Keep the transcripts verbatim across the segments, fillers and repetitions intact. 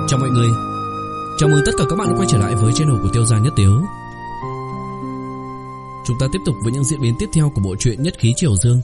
Chào mọi người, chào mừng tất cả các bạn đã quay trở lại với channel của Tiêu Gia Nhất Tiếu. Chúng ta tiếp tục với những diễn biến tiếp theo của bộ truyện Nhất Khí Triều Dương.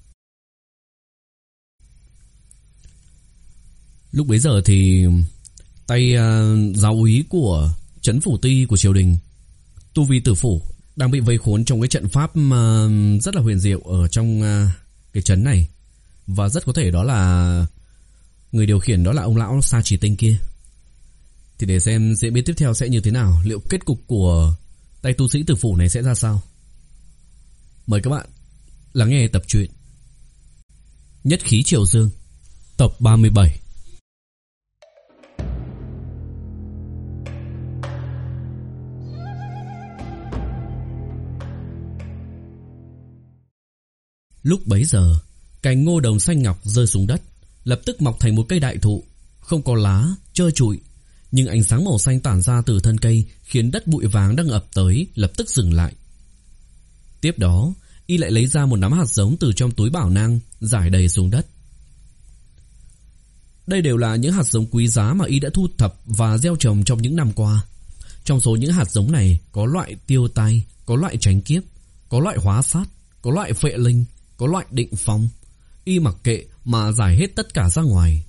Lúc bấy giờ thì tay uh, giáo úy của trấn phủ ty của triều đình, tu vi tử phủ, đang bị vây khốn trong cái trận pháp uh, rất là huyền diệu ở trong uh, cái trấn này. Và rất có thể đó là người điều khiển đó là ông lão Sa Chỉ Tinh kia. Thì để xem diễn biến tiếp theo sẽ như thế nào, liệu kết cục của tay tu sĩ tử phủ này sẽ ra sao. Mời các bạn lắng nghe tập truyện Nhất Khí Triều Dương, tập ba mươi bảy. Lúc bấy giờ, cành ngô đồng xanh ngọc rơi xuống đất, lập tức mọc thành một cây đại thụ, không có lá, trơ trụi, nhưng ánh sáng màu xanh tản ra từ thân cây khiến đất bụi vàng đang ập tới lập tức dừng lại. Tiếp đó, y lại lấy ra một nắm hạt giống từ trong túi bảo nang, rải đầy xuống đất. Đây đều là những hạt giống quý giá mà y đã thu thập và gieo trồng trong những năm qua. Trong số những hạt giống này có loại tiêu tai, có loại tránh kiếp, có loại hóa sát, có loại phệ linh, có loại định phong. Y mặc kệ mà rải hết tất cả ra ngoài.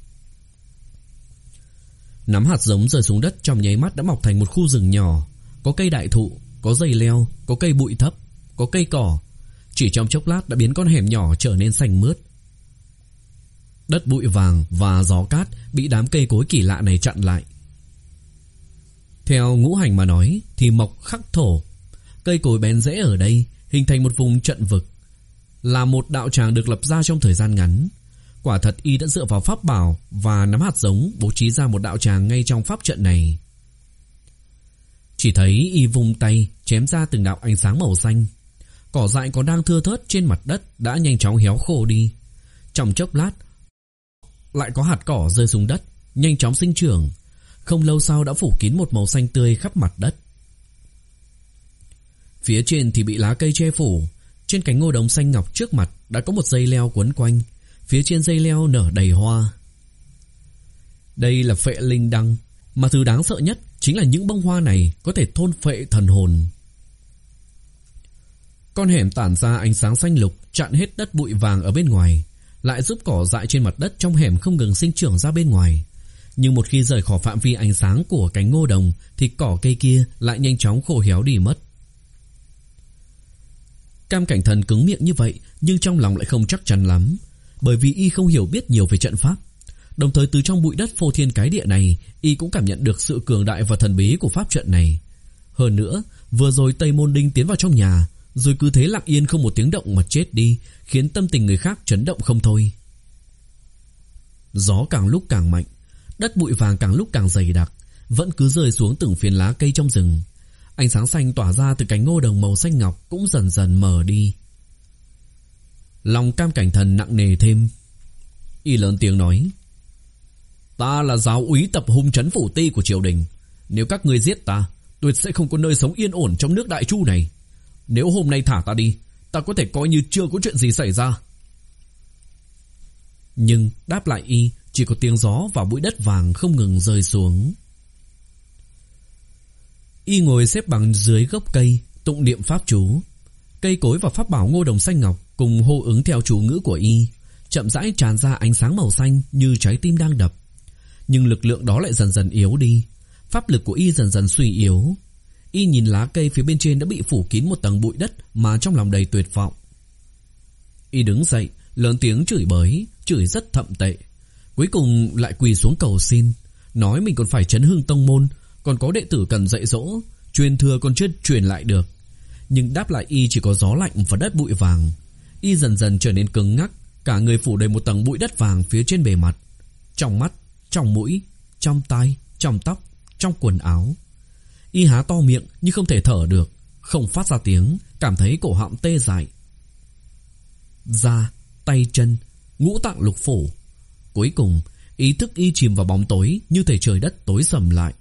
Nắm hạt giống rơi xuống đất trong nháy mắt đã mọc thành một khu rừng nhỏ, có cây đại thụ, có dây leo, có cây bụi thấp, có cây cỏ. Chỉ trong chốc lát đã biến con hẻm nhỏ trở nên xanh mướt. Đất bụi vàng và gió cát bị đám cây cối kỳ lạ này chặn lại. Theo ngũ hành mà nói thì mộc khắc thổ, cây cối bén rễ ở đây hình thành một vùng trận vực, là một đạo tràng được lập ra trong thời gian ngắn. Quả thật y đã dựa vào pháp bảo và nắm hạt giống bố trí ra một đạo tràng ngay trong pháp trận này. Chỉ thấy y vung tay chém ra từng đạo ánh sáng màu xanh. Cỏ dại còn đang thưa thớt trên mặt đất đã nhanh chóng héo khô đi. Trong chốc lát lại có hạt cỏ rơi xuống đất, nhanh chóng sinh trưởng. Không lâu sau đã phủ kín một màu xanh tươi khắp mặt đất. Phía trên thì bị lá cây che phủ. Trên cánh ngô đồng xanh ngọc trước mặt đã có một dây leo quấn quanh. Phía trên dây leo nở đầy hoa. Đây là phệ linh đăng, mà thứ đáng sợ nhất chính là những bông hoa này có thể thôn phệ thần hồn. Con hẻm tản ra ánh sáng xanh lục, chặn hết đất bụi vàng ở bên ngoài, lại giúp cỏ dại trên mặt đất trong hẻm không ngừng sinh trưởng ra bên ngoài. Nhưng một khi rời khỏi phạm vi ánh sáng của cánh ngô đồng thì cỏ cây kia lại nhanh chóng khô héo đi mất. Cam Cảnh Thần cứng miệng như vậy, nhưng trong lòng lại không chắc chắn lắm, bởi vì y không hiểu biết nhiều về trận pháp. Đồng thời từ trong bụi đất phô thiên cái địa này, y cũng cảm nhận được sự cường đại và thần bí của pháp trận này. Hơn nữa, vừa rồi Tây Môn Đinh tiến vào trong nhà, rồi cứ thế lặng yên không một tiếng động mà chết đi, khiến tâm tình người khác chấn động không thôi. Gió càng lúc càng mạnh, đất bụi vàng càng lúc càng dày đặc, vẫn cứ rơi xuống từng phiến lá cây trong rừng. Ánh sáng xanh tỏa ra từ cánh ngô đồng màu xanh ngọc cũng dần dần mờ đi. Lòng Cam Cảnh Thần nặng nề thêm. Y lớn tiếng nói: Ta là giáo úy tập hung trấn phủ ty của triều đình. Nếu các ngươi giết ta, tuyệt sẽ không có nơi sống yên ổn trong nước Đại Chu này. Nếu hôm nay thả ta đi, ta có thể coi như chưa có chuyện gì xảy ra. Nhưng đáp lại y chỉ có tiếng gió và bụi đất vàng không ngừng rơi xuống. Y ngồi xếp bằng dưới gốc cây, tụng niệm pháp chú. Cây cối và pháp bảo ngô đồng xanh ngọc cùng hô ứng theo chú ngữ của y, chậm rãi tràn ra ánh sáng màu xanh như trái tim đang đập. Nhưng lực lượng đó lại dần dần yếu đi, pháp lực của y dần dần suy yếu. Y nhìn lá cây phía bên trên đã bị phủ kín một tầng bụi đất mà trong lòng đầy tuyệt vọng. Y đứng dậy, lớn tiếng chửi bới, chửi rất thậm tệ. Cuối cùng lại quỳ xuống cầu xin, nói mình còn phải trấn hưng tông môn, còn có đệ tử cần dạy dỗ, truyền thừa còn chưa truyền lại được. Nhưng đáp lại y chỉ có gió lạnh và đất bụi vàng. Y dần dần trở nên cứng ngắc, cả người phủ đầy một tầng bụi đất vàng phía trên bề mặt, trong mắt, trong mũi, trong tai, trong tóc, trong quần áo. Y há to miệng nhưng không thể thở được, không phát ra tiếng, cảm thấy cổ họng tê dại. Da, tay chân, ngũ tạng lục phủ. Cuối cùng, ý thức y chìm vào bóng tối, như thể trời đất tối sầm lại.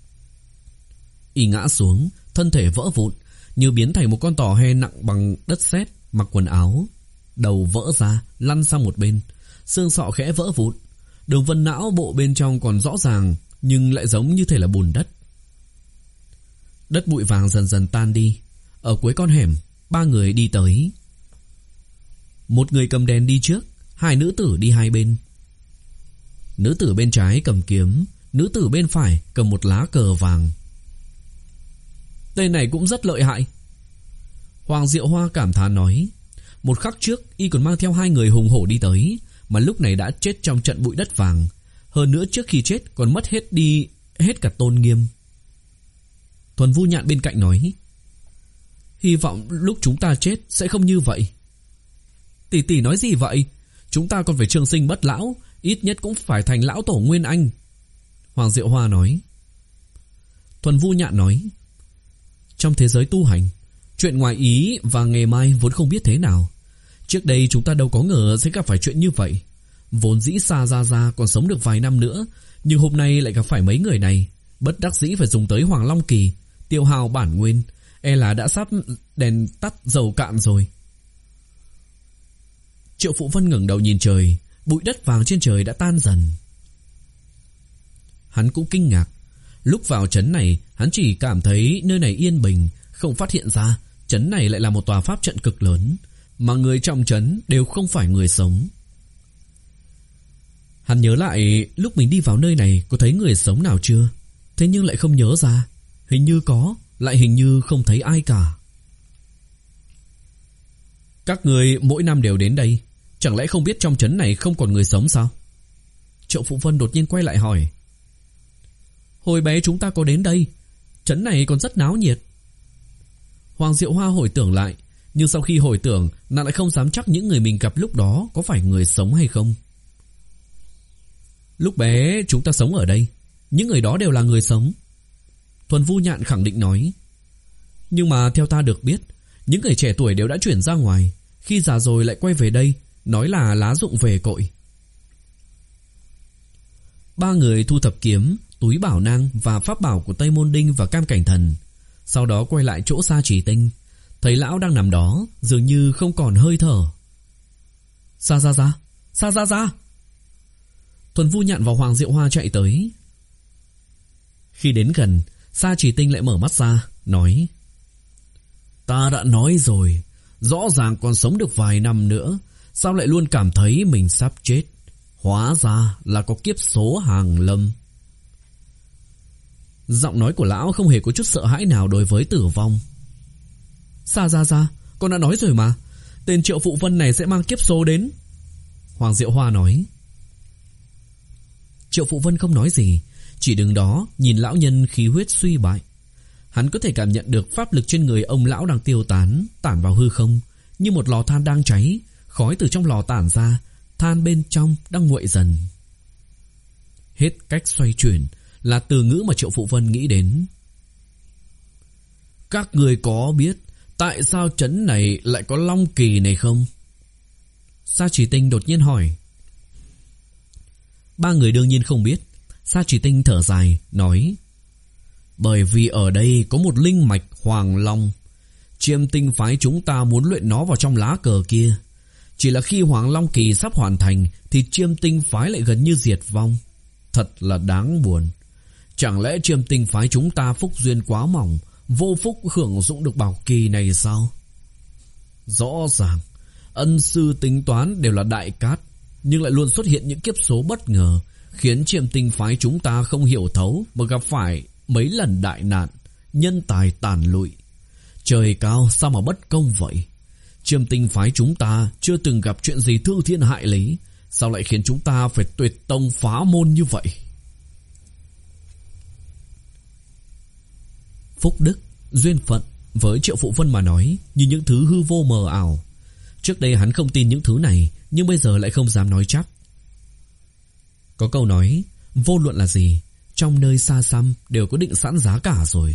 Y ngã xuống, thân thể vỡ vụn, như biến thành một con tò he nặng bằng đất sét, mặc quần áo. Đầu vỡ ra, lăn sang một bên, xương sọ khẽ vỡ vụn. Đường vân não bộ bên trong còn rõ ràng, nhưng lại giống như thể là bùn đất. Đất bụi vàng dần dần tan đi. Ở cuối con hẻm, ba người đi tới. Một người cầm đèn đi trước, hai nữ tử đi hai bên. Nữ tử bên trái cầm kiếm, nữ tử bên phải cầm một lá cờ vàng. Tên này cũng rất lợi hại. Hoàng Diệu Hoa cảm thán nói. Một khắc trước y còn mang theo hai người hùng hổ đi tới, mà lúc này đã chết trong trận bụi đất vàng. Hơn nữa trước khi chết còn mất hết đi hết cả tôn nghiêm. Thuần Vu Nhạn bên cạnh nói. Hy vọng lúc chúng ta chết sẽ không như vậy. Tỷ tỷ nói gì vậy? Chúng ta còn phải trường sinh bất lão, ít nhất cũng phải thành lão tổ Nguyên Anh. Hoàng Diệu Hoa nói. Thuần Vu Nhạn nói. Trong thế giới tu hành, chuyện ngoài ý và ngày mai vốn không biết thế nào. Trước đây chúng ta đâu có ngờ sẽ gặp phải chuyện như vậy. Vốn dĩ Sa Gia Gia còn sống được vài năm nữa, nhưng hôm nay lại gặp phải mấy người này. Bất đắc dĩ phải dùng tới Hoàng Long Kỳ, tiêu hao bản nguyên. E là đã sắp đèn tắt dầu cạn rồi. Triệu Phụ Vân ngẩng đầu nhìn trời. Bụi đất vàng trên trời đã tan dần. Hắn cũng kinh ngạc. Lúc vào trấn này, hắn chỉ cảm thấy nơi này yên bình, không phát hiện ra trấn này lại là một tòa pháp trận cực lớn, mà người trong trấn đều không phải người sống. Hắn nhớ lại lúc mình đi vào nơi này có thấy người sống nào chưa, thế nhưng lại không nhớ ra. Hình như có, lại hình như không thấy ai cả. Các người mỗi năm đều đến đây, chẳng lẽ không biết trong trấn này không còn người sống sao? Triệu Phụ Vân đột nhiên quay lại hỏi. Hồi bé chúng ta có đến đây, trấn này còn rất náo nhiệt. Hoàng Diệu Hoa hồi tưởng lại, nhưng sau khi hồi tưởng, nàng lại không dám chắc những người mình gặp lúc đó có phải người sống hay không. Lúc bé chúng ta sống ở đây, những người đó đều là người sống. Thuần Vu Nhạn khẳng định nói. Nhưng mà theo ta được biết, những người trẻ tuổi đều đã chuyển ra ngoài, khi già rồi lại quay về đây, nói là lá rụng về cội. Ba người thu thập kiếm, túi bảo nang và pháp bảo của Tây Môn Đinh và Cam Cảnh Thần, sau đó quay lại chỗ Sa Chỉ Tinh. Thấy lão đang nằm đó, dường như không còn hơi thở. Sa Gia Gia, Sa Gia Gia. Thuần Vu Nhạn và Hoàng Diệu Hoa chạy tới. Khi đến gần, Sa Chỉ Tinh lại mở mắt ra, nói. Ta đã nói rồi, rõ ràng còn sống được vài năm nữa, sao lại luôn cảm thấy mình sắp chết? Hóa ra là có kiếp số hàng lâm. Giọng nói của lão không hề có chút sợ hãi nào đối với tử vong. Sa Gia Gia, con đã nói rồi mà, tên Triệu Phụ Vân này sẽ mang kiếp số đến. Hoàng Diệu Hoa nói. Triệu Phụ Vân không nói gì, chỉ đứng đó nhìn lão nhân khí huyết suy bại. Hắn có thể cảm nhận được pháp lực trên người ông lão đang tiêu tán, tản vào hư không, như một lò than đang cháy, khói từ trong lò tản ra, than bên trong đang nguội dần. Hết cách xoay chuyển là từ ngữ mà Triệu Phụ Vân nghĩ đến. Các người có biết tại sao trấn này lại có Long Kỳ này không? Sa Chỉ Tinh đột nhiên hỏi. Ba người đương nhiên không biết. Sa Chỉ Tinh thở dài, nói. Bởi vì ở đây có một linh mạch Hoàng Long. Chiêm Tinh phái chúng ta muốn luyện nó vào trong lá cờ kia. Chỉ là khi Hoàng Long Kỳ sắp hoàn thành thì Chiêm Tinh phái lại gần như diệt vong. Thật là đáng buồn. Chẳng lẽ Chiêm Tinh phái chúng ta phúc duyên quá mỏng, vô phúc hưởng dụng được bảo kỳ này sao? Rõ ràng ân sư tính toán đều là đại cát, nhưng lại luôn xuất hiện những kiếp số bất ngờ, khiến Chiêm Tinh phái chúng ta không hiểu thấu mà gặp phải mấy lần đại nạn, nhân tài tàn lụi. Trời cao, sao mà bất công vậy? Chiêm Tinh phái chúng ta chưa từng gặp chuyện gì thương thiên hại lý, sao lại khiến chúng ta phải tuyệt tông phá môn như vậy? Phúc đức, duyên phận với Triệu Phụ Vân mà nói như những thứ hư vô mờ ảo. Trước đây hắn không tin những thứ này, nhưng bây giờ lại không dám nói chắc. Có câu nói, vô luận là gì, trong nơi xa xăm đều có định sẵn giá cả rồi.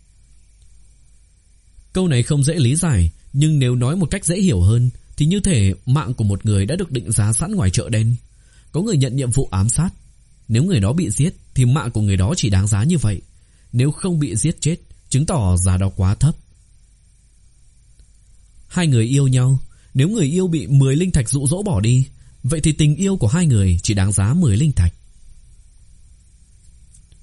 Câu này không dễ lý giải, nhưng nếu nói một cách dễ hiểu hơn thì như thể mạng của một người đã được định giá sẵn ngoài chợ đen. Có người nhận nhiệm vụ ám sát, nếu người đó bị giết thì mạng của người đó chỉ đáng giá như vậy. Nếu không bị giết chết, chứng tỏ giá đó quá thấp. Hai người yêu nhau, nếu người yêu bị mười linh thạch dụ dỗ bỏ đi, vậy thì tình yêu của hai người chỉ đáng giá mười linh thạch.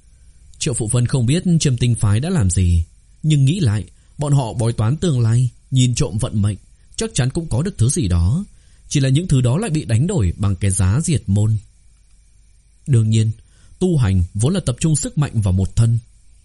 Triệu Phụ Vân không biết Chiêm Tinh phái đã làm gì, nhưng nghĩ lại, bọn họ bói toán tương lai, nhìn trộm vận mệnh, chắc chắn cũng có được thứ gì đó. Chỉ là những thứ đó lại bị đánh đổi bằng cái giá diệt môn. Đương nhiên, tu hành vốn là tập trung sức mạnh vào một thân.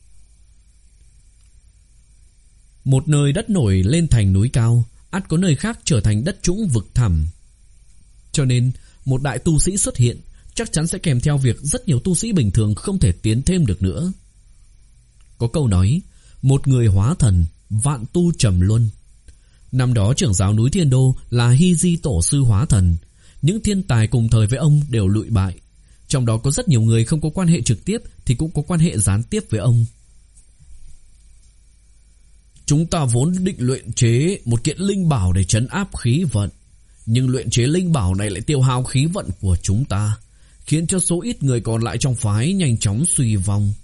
Một nơi đất nổi lên thành núi cao, ắt có nơi khác trở thành đất trũng vực thẳm. Cho nên, một đại tu sĩ xuất hiện chắc chắn sẽ kèm theo việc rất nhiều tu sĩ bình thường không thể tiến thêm được nữa. Có câu nói, một người hóa thần, vạn tu trầm luân. Năm đó trưởng giáo núi Thiên Đô là Hy Di tổ sư hóa thần. Những thiên tài cùng thời với ông đều lụi bại. Trong đó có rất nhiều người không có quan hệ trực tiếp thì cũng có quan hệ gián tiếp với ông. Chúng ta vốn định luyện chế một kiện linh bảo để trấn áp khí vận, nhưng luyện chế linh bảo này lại tiêu hao khí vận của chúng ta, khiến cho số ít người còn lại trong phái nhanh chóng suy vong.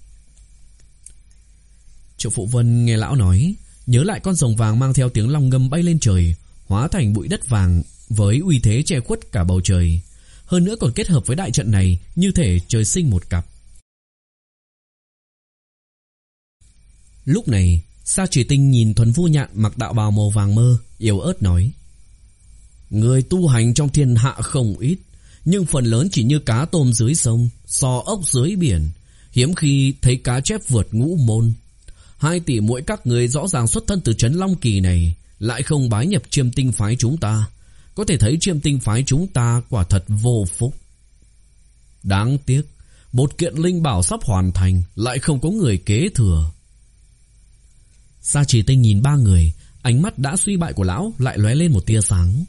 Triệu Phụ Vân nghe lão nói, nhớ lại con rồng vàng mang theo tiếng long ngâm bay lên trời, hóa thành bụi đất vàng với uy thế che khuất cả bầu trời. Hơn nữa còn kết hợp với đại trận này, như thể trời sinh một cặp. Lúc này, Sa Chỉ Tinh nhìn Thuần Vu Nhạn mặc đạo bào màu vàng mơ, yếu ớt nói: người tu hành trong thiên hạ không ít, nhưng phần lớn chỉ như cá tôm dưới sông, sò ốc dưới biển, hiếm khi thấy cá chép vượt ngũ môn. Hai tỷ muội các người rõ ràng xuất thân từ trấn Long Kỳ này, lại không bái nhập Chiêm Tinh phái chúng ta, có thể thấy Chiêm Tinh phái chúng ta quả thật vô phúc. Đáng tiếc, một kiện linh bảo sắp hoàn thành, lại không có người kế thừa. Sa Chỉ Tinh nhìn ba người, ánh mắt đã suy bại của lão lại lóe lên một tia sáng.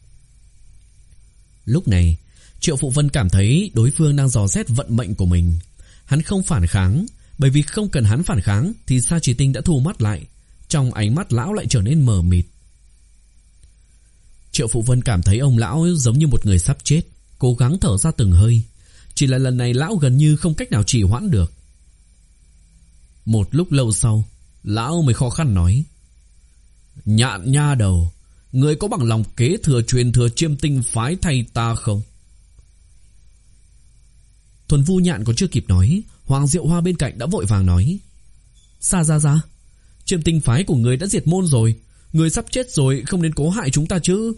Lúc này, Triệu Phụ Vân cảm thấy đối phương đang dò xét vận mệnh của mình. Hắn không phản kháng, bởi vì không cần hắn phản kháng thì Sa Chỉ Tinh đã thu mắt lại. Trong ánh mắt lão lại trở nên mờ mịt. Triệu Phụ Vân cảm thấy ông lão giống như một người sắp chết, cố gắng thở ra từng hơi. Chỉ là lần này lão gần như không cách nào trì hoãn được. Một lúc lâu sau, lão mới khó khăn nói: Nhạn nha đầu, người có bằng lòng kế thừa truyền thừa Chiêm Tinh phái thay ta không? Thuần Vu Nhạn còn chưa kịp nói, Hoàng Diệu Hoa bên cạnh đã vội vàng nói: Sa ra ra, Chiêm Tinh phái của người đã diệt môn rồi, người sắp chết rồi, không nên cố hại chúng ta chứ.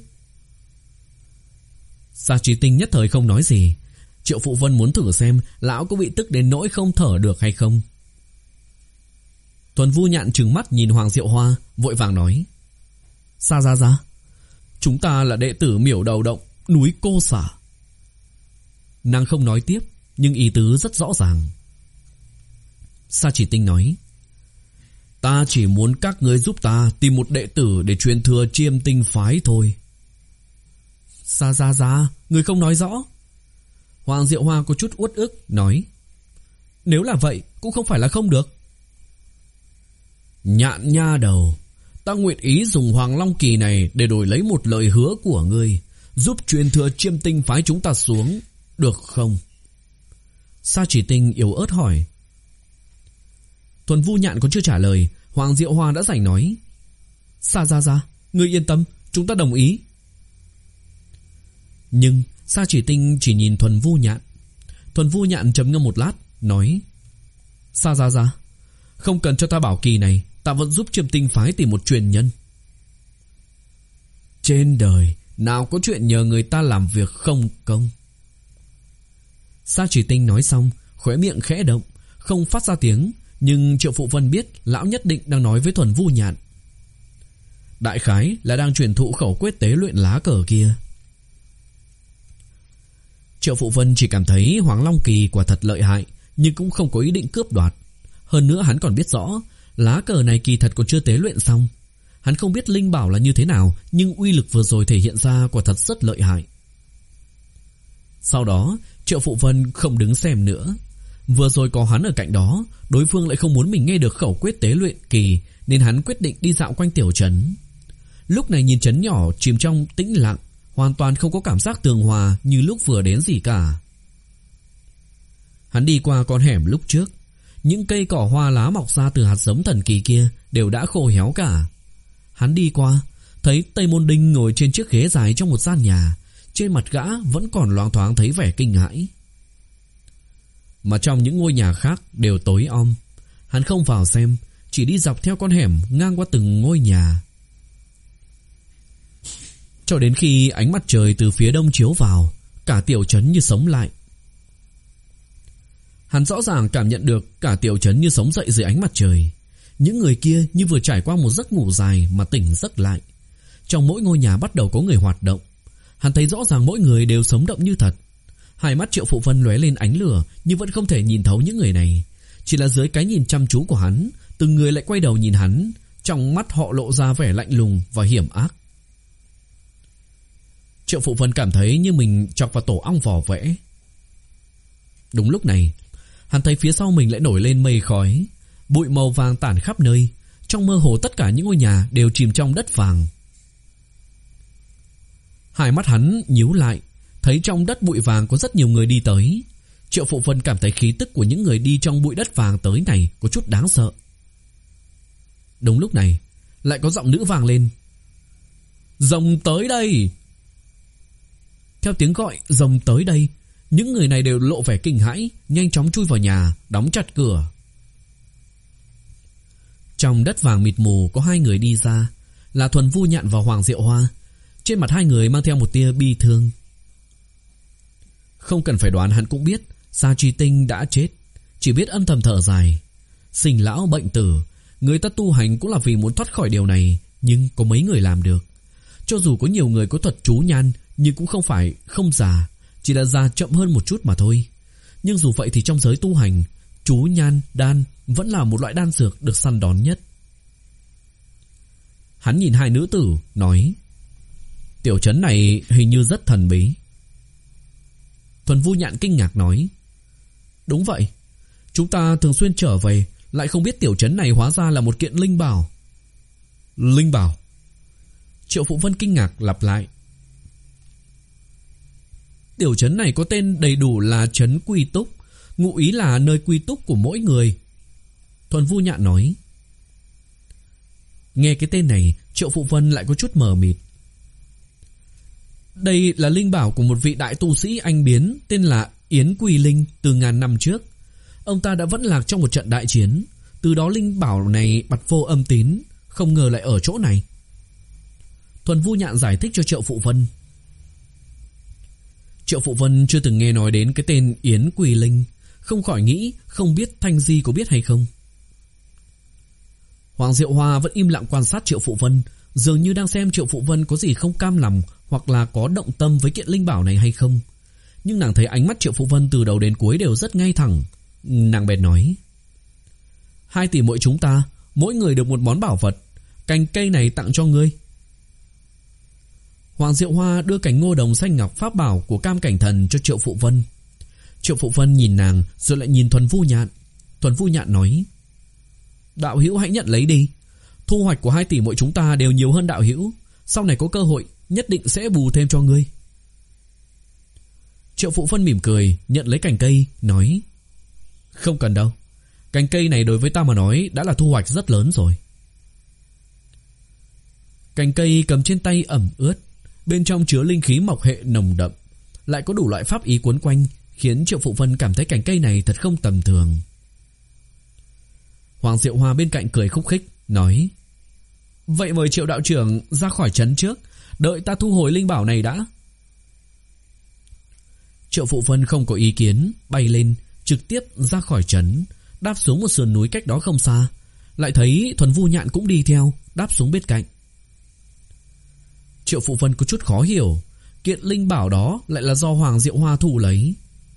Sa Chỉ Tinh nhất thời không nói gì. Triệu Phụ Vân muốn thử xem lão có bị tức đến nỗi không thở được hay không. Thuần Vu Nhạn trừng mắt nhìn Hoàng Diệu Hoa, vội vàng nói: Sa ra ra, chúng ta là đệ tử Miểu Đầu Động, núi Cô Xả. Nàng không nói tiếp, nhưng ý tứ rất rõ ràng. Sa Chỉ Tinh nói: Ta chỉ muốn các ngươi giúp ta tìm một đệ tử để truyền thừa Chiêm Tinh phái thôi. Sa ra ra, người không nói rõ. Hoàng Diệu Hoa có chút uất ức nói: Nếu là vậy cũng không phải là không được. Nhạn nha đầu, ta nguyện ý dùng Hoàng Long Kỳ này để đổi lấy một lời hứa của ngươi, giúp truyền thừa Chiêm Tinh phái chúng ta xuống, được không? Sa Chỉ Tinh yếu ớt hỏi. Thuần Vu Nhạn còn chưa trả lời, Hoàng Diệu Hoa đã giành nói: Sa ra ra, ngươi yên tâm, chúng ta đồng ý. Nhưng Sa Chỉ Tinh chỉ nhìn Thuần Vu Nhạn. Thuần Vu Nhạn trầm ngâm một lát, nói: Sa ra ra, không cần cho ta bảo kỳ này, ta vẫn giúp Chiêm Tinh phái tìm một truyền nhân. Trên đời nào có chuyện nhờ người ta làm việc không công. Sa Chỉ Tinh nói xong, khóe miệng khẽ động, không phát ra tiếng, nhưng Triệu Phụ Vân biết lão nhất định đang nói với Thuần Vu Nhạn. Đại khái là đang truyền thụ khẩu quyết tế luyện lá cờ kia. Triệu Phụ Vân chỉ cảm thấy Hoàng Long Kỳ quả thật lợi hại, nhưng cũng không có ý định cướp đoạt. Hơn nữa hắn còn biết rõ lá cờ này kỳ thật còn chưa tế luyện xong. Hắn không biết linh bảo là như thế nào, nhưng uy lực vừa rồi thể hiện ra quả thật rất lợi hại. Sau đó Triệu Phụ Vân không đứng xem nữa. Vừa rồi có hắn ở cạnh đó, đối phương lại không muốn mình nghe được khẩu quyết tế luyện kỳ, nên hắn quyết định đi dạo quanh tiểu trấn. Lúc này nhìn trấn nhỏ chìm trong tĩnh lặng, hoàn toàn không có cảm giác tường hòa như lúc vừa đến gì cả. Hắn đi qua con hẻm lúc trước, những cây cỏ hoa lá mọc ra từ hạt giống thần kỳ kia đều đã khô héo cả. Hắn đi qua, thấy Tây Môn Đinh ngồi trên chiếc ghế dài trong một gian nhà, trên mặt gã vẫn còn loáng thoáng thấy vẻ kinh hãi. mà trong những ngôi nhà khác đều tối om. Hắn không vào xem, chỉ đi dọc theo con hẻm ngang qua từng ngôi nhà. Cho đến khi ánh mặt trời từ phía đông chiếu vào, cả tiểu trấn như sống lại. Hắn rõ ràng cảm nhận được cả tiểu trấn như sống dậy dưới ánh mặt trời. Những người kia như vừa trải qua một giấc ngủ dài mà tỉnh giấc lại. Trong mỗi ngôi nhà bắt đầu có người hoạt động. Hắn thấy rõ ràng mỗi người đều sống động như thật. Hai mắt Triệu Phụ Vân lóe lên ánh lửa, nhưng vẫn không thể nhìn thấu những người này. Chỉ là dưới cái nhìn chăm chú của hắn, từng người lại quay đầu nhìn hắn, trong mắt họ lộ ra vẻ lạnh lùng và hiểm ác. Triệu Phụ Vân cảm thấy như mình chọc vào tổ ong vò vẽ. Đúng lúc này, hắn thấy phía sau mình lại nổi lên mây khói, bụi màu vàng tản khắp nơi. Trong mơ hồ tất cả những ngôi nhà đều chìm trong đất vàng. Hai mắt hắn nhíu lại, thấy trong đất bụi vàng có rất nhiều người đi tới. Triệu Phụ Vân cảm thấy khí tức của những người đi trong bụi đất vàng tới này có chút đáng sợ. Đúng lúc này, lại có giọng nữ vang lên. Rồng tới đây! Theo tiếng gọi rồng tới đây, những người này đều lộ vẻ kinh hãi, nhanh chóng chui vào nhà, đóng chặt cửa. Trong đất vàng mịt mù có hai người đi ra, là Thuần Vu Nhạn và Hoàng Diệu Hoa. Trên mặt hai người mang theo một tia bi thương. Không cần phải đoán hắn cũng biết Sa Truy Tinh đã chết, chỉ biết âm thầm thở dài. Sinh lão bệnh tử, người ta tu hành cũng là vì muốn thoát khỏi điều này, nhưng có mấy người làm được. Cho dù có nhiều người có thuật chú nhan, nhưng cũng không phải không già, chỉ là già chậm hơn một chút mà thôi. Nhưng dù vậy thì trong giới tu hành, chú nhan đan vẫn là một loại đan dược được săn đón nhất. Hắn nhìn hai nữ tử, nói: Tiểu trấn này hình như rất thần bí. Thuần Vu Nhạn kinh ngạc nói: Đúng vậy, chúng ta thường xuyên trở về, lại không biết tiểu trấn này hóa ra là một kiện linh bảo. Linh bảo? Triệu Phụ Vân kinh ngạc lặp lại. Tiểu trấn này có tên đầy đủ là trấn Quy Túc, ngụ ý là nơi quy túc của mỗi người. Thuần Vu Nhạn nói. Nghe cái tên này, Triệu Phụ Vân lại có chút mờ mịt. Đây là linh bảo của một vị đại tu sĩ anh biến tên là Yến Quy Linh từ ngàn năm trước. Ông ta đã vẫn lạc trong một trận đại chiến, từ đó linh bảo này bặt vô âm tín, không ngờ lại ở chỗ này. Thuần Vu Nhạn giải thích cho Triệu Phụ Vân. Triệu Phụ Vân chưa từng nghe nói đến cái tên Yến Quy Linh, không khỏi nghĩ không biết Thanh Di có biết hay không. Hoàng Diệu Hoa vẫn im lặng quan sát Triệu Phụ Vân, dường như đang xem Triệu Phụ Vân có gì không cam lòng hoặc là có động tâm với kiện linh bảo này hay không. Nhưng nàng thấy ánh mắt Triệu Phụ Vân từ đầu đến cuối đều rất ngay thẳng. Nàng bèn nói: Hai tỷ muội chúng ta mỗi người được một món bảo vật, cành cây này tặng cho ngươi. Hoàng Diệu Hoa đưa cành ngô đồng xanh ngọc pháp bảo của Cam Cảnh Thần cho Triệu Phụ Vân. Triệu Phụ Vân nhìn nàng rồi lại nhìn Thuần Vu Nhạn. Thuần Vu Nhạn nói: Đạo hữu hãy nhận lấy đi, thu hoạch của hai tỷ muội chúng ta đều nhiều hơn đạo hữu, sau này có cơ hội nhất định sẽ bù thêm cho ngươi. Triệu Phụ Vân mỉm cười nhận lấy cành cây, nói: Không cần đâu, cành cây này đối với ta mà nói đã là thu hoạch rất lớn rồi. Cành cây cầm trên tay ẩm ướt, bên trong chứa linh khí mộc hệ nồng đậm, lại có đủ loại pháp ý quấn quanh, khiến Triệu Phụ Vân cảm thấy cành cây này thật không tầm thường. Hoàng Diệu Hoa bên cạnh cười khúc khích, nói: Vậy mời Triệu đạo trưởng ra khỏi trấn trước, đợi ta thu hồi linh bảo này đã. Triệu Phụ Vân không có ý kiến, bay lên, trực tiếp ra khỏi trấn, đáp xuống một sườn núi cách đó không xa. Lại thấy Thuần Vu Nhạn cũng đi theo, đáp xuống bên cạnh. Triệu Phụ Vân có chút khó hiểu, kiện linh bảo đó lại là do Hoàng Diệu Hoa thu lấy.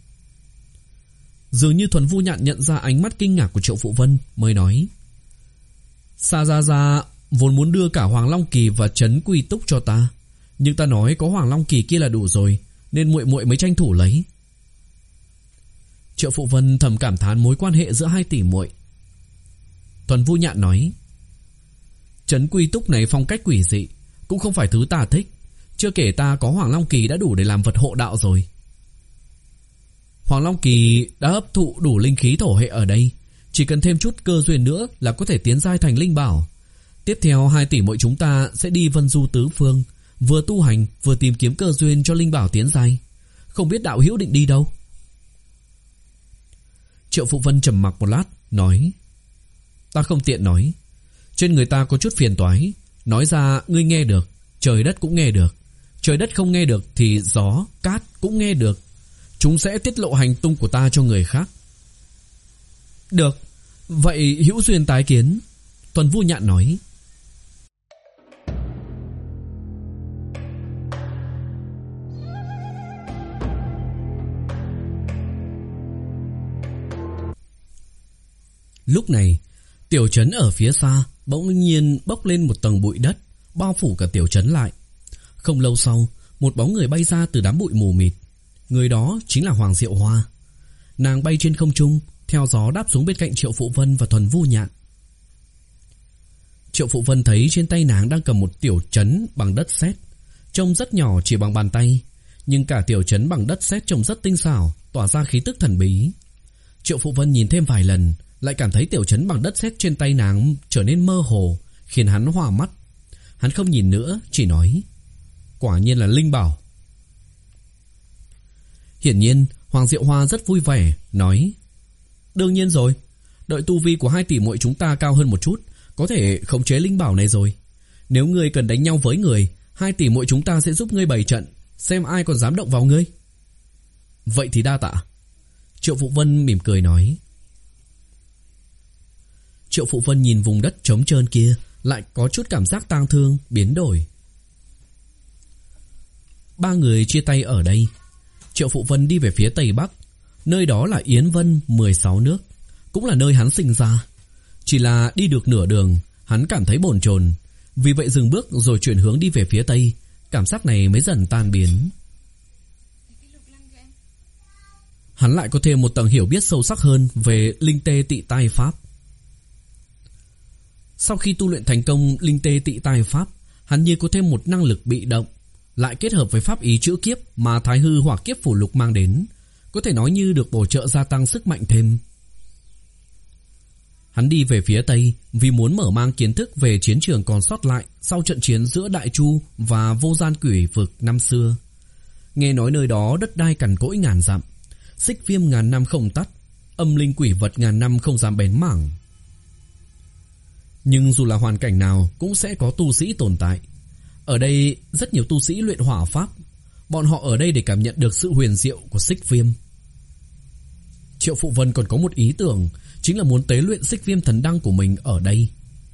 Dường như Thuần Vu Nhạn nhận ra ánh mắt kinh ngạc của Triệu Phụ Vân, mới nói: Sa Gia Gia vốn muốn đưa cả Hoàng Long Kỳ và trấn Quy Túc cho ta, nhưng ta nói có Hoàng Long Kỳ kia là đủ rồi, nên muội muội mới tranh thủ lấy. Triệu Phụ Vân thầm cảm thán mối quan hệ giữa hai tỷ muội. Thuần Vu Nhạn nói: Trấn Quy Túc này phong cách quỷ dị, cũng không phải thứ ta thích, chưa kể ta có Hoàng Long Kỳ đã đủ để làm vật hộ đạo rồi. Hoàng Long Kỳ đã hấp thụ đủ linh khí thổ hệ ở đây, chỉ cần thêm chút cơ duyên nữa là có thể tiến giai thành linh bảo. Tiếp theo hai tỷ muội chúng ta sẽ đi vân du tứ phương, vừa tu hành vừa tìm kiếm cơ duyên cho linh bảo tiến giai. Không biết đạo hữu định đi đâu? Triệu Phụ Vân trầm mặc một lát, nói: Ta không tiện nói. Trên người ta có chút phiền toái, nói ra ngươi nghe được, trời đất cũng nghe được. Trời đất không nghe được thì gió, cát cũng nghe được. Chúng sẽ tiết lộ hành tung của ta cho người khác. Được, vậy hữu duyên tái kiến. Tuần Vu Nhạn nói. Lúc này, tiểu trấn ở phía xa bỗng nhiên bốc lên một tầng bụi đất, bao phủ cả tiểu trấn lại. Không lâu sau, một bóng người bay ra từ đám bụi mù mịt. Người đó chính là Hoàng Diệu Hoa. Nàng bay trên không trung, theo gió đáp xuống bên cạnh Triệu Phụ Vân và Thuần Vu Nhạn. Triệu Phụ Vân thấy trên tay nàng đang cầm một tiểu trấn bằng đất sét, trông rất nhỏ chỉ bằng bàn tay, nhưng cả tiểu trấn bằng đất sét trông rất tinh xảo, tỏa ra khí tức thần bí. Triệu Phụ Vân nhìn thêm vài lần, lại cảm thấy tiểu trấn bằng đất sét trên tay nàng trở nên mơ hồ, khiến hắn hoa mắt. Hắn không nhìn nữa, chỉ nói: Quả nhiên là linh bảo. Hiển nhiên Hoàng Diệu Hoa rất vui vẻ, nói: Đương nhiên rồi, đợi tu vi của hai tỷ muội chúng ta cao hơn một chút, có thể khống chế linh bảo này rồi. Nếu ngươi cần đánh nhau với người, hai tỷ muội chúng ta sẽ giúp ngươi bày trận, xem ai còn dám động vào ngươi. Vậy thì đa tạ. Triệu Phụ Vân mỉm cười nói. Triệu Phụ Vân nhìn vùng đất trống trơn kia, lại có chút cảm giác tang thương, biến đổi. Ba người chia tay ở đây. Triệu Phụ Vân đi về phía tây bắc, nơi đó là Yến Vân mười sáu nước, cũng là nơi hắn sinh ra. Chỉ là đi được nửa đường, hắn cảm thấy bồn chồn, vì vậy dừng bước rồi chuyển hướng đi về phía tây. Cảm giác này mới dần tan biến. Hắn lại có thêm một tầng hiểu biết sâu sắc hơn về linh tê tị tai pháp. Sau khi tu luyện thành công linh tê tị tai pháp, hắn như có thêm một năng lực bị động, lại kết hợp với pháp ý chữa kiếp mà Thái Hư Hỏa Kiếp Phù Lục mang đến, có thể nói như được bổ trợ gia tăng sức mạnh thêm. Hắn đi về phía tây vì muốn mở mang kiến thức về chiến trường còn sót lại sau trận chiến giữa Đại Chu và Vô Gian Quỷ Vực năm xưa. Nghe nói nơi đó đất đai cằn cỗi ngàn dặm, xích viêm ngàn năm không tắt, âm linh quỷ vật ngàn năm không dám bén mảng. Nhưng dù là hoàn cảnh nào cũng sẽ có tu sĩ tồn tại. Ở đây rất nhiều tu sĩ luyện hỏa pháp, bọn họ ở đây để cảm nhận được sự huyền diệu của xích viêm. Triệu Phụ Vân còn có một ý tưởng, chính là muốn tế luyện xích viêm thần đăng của mình ở đây.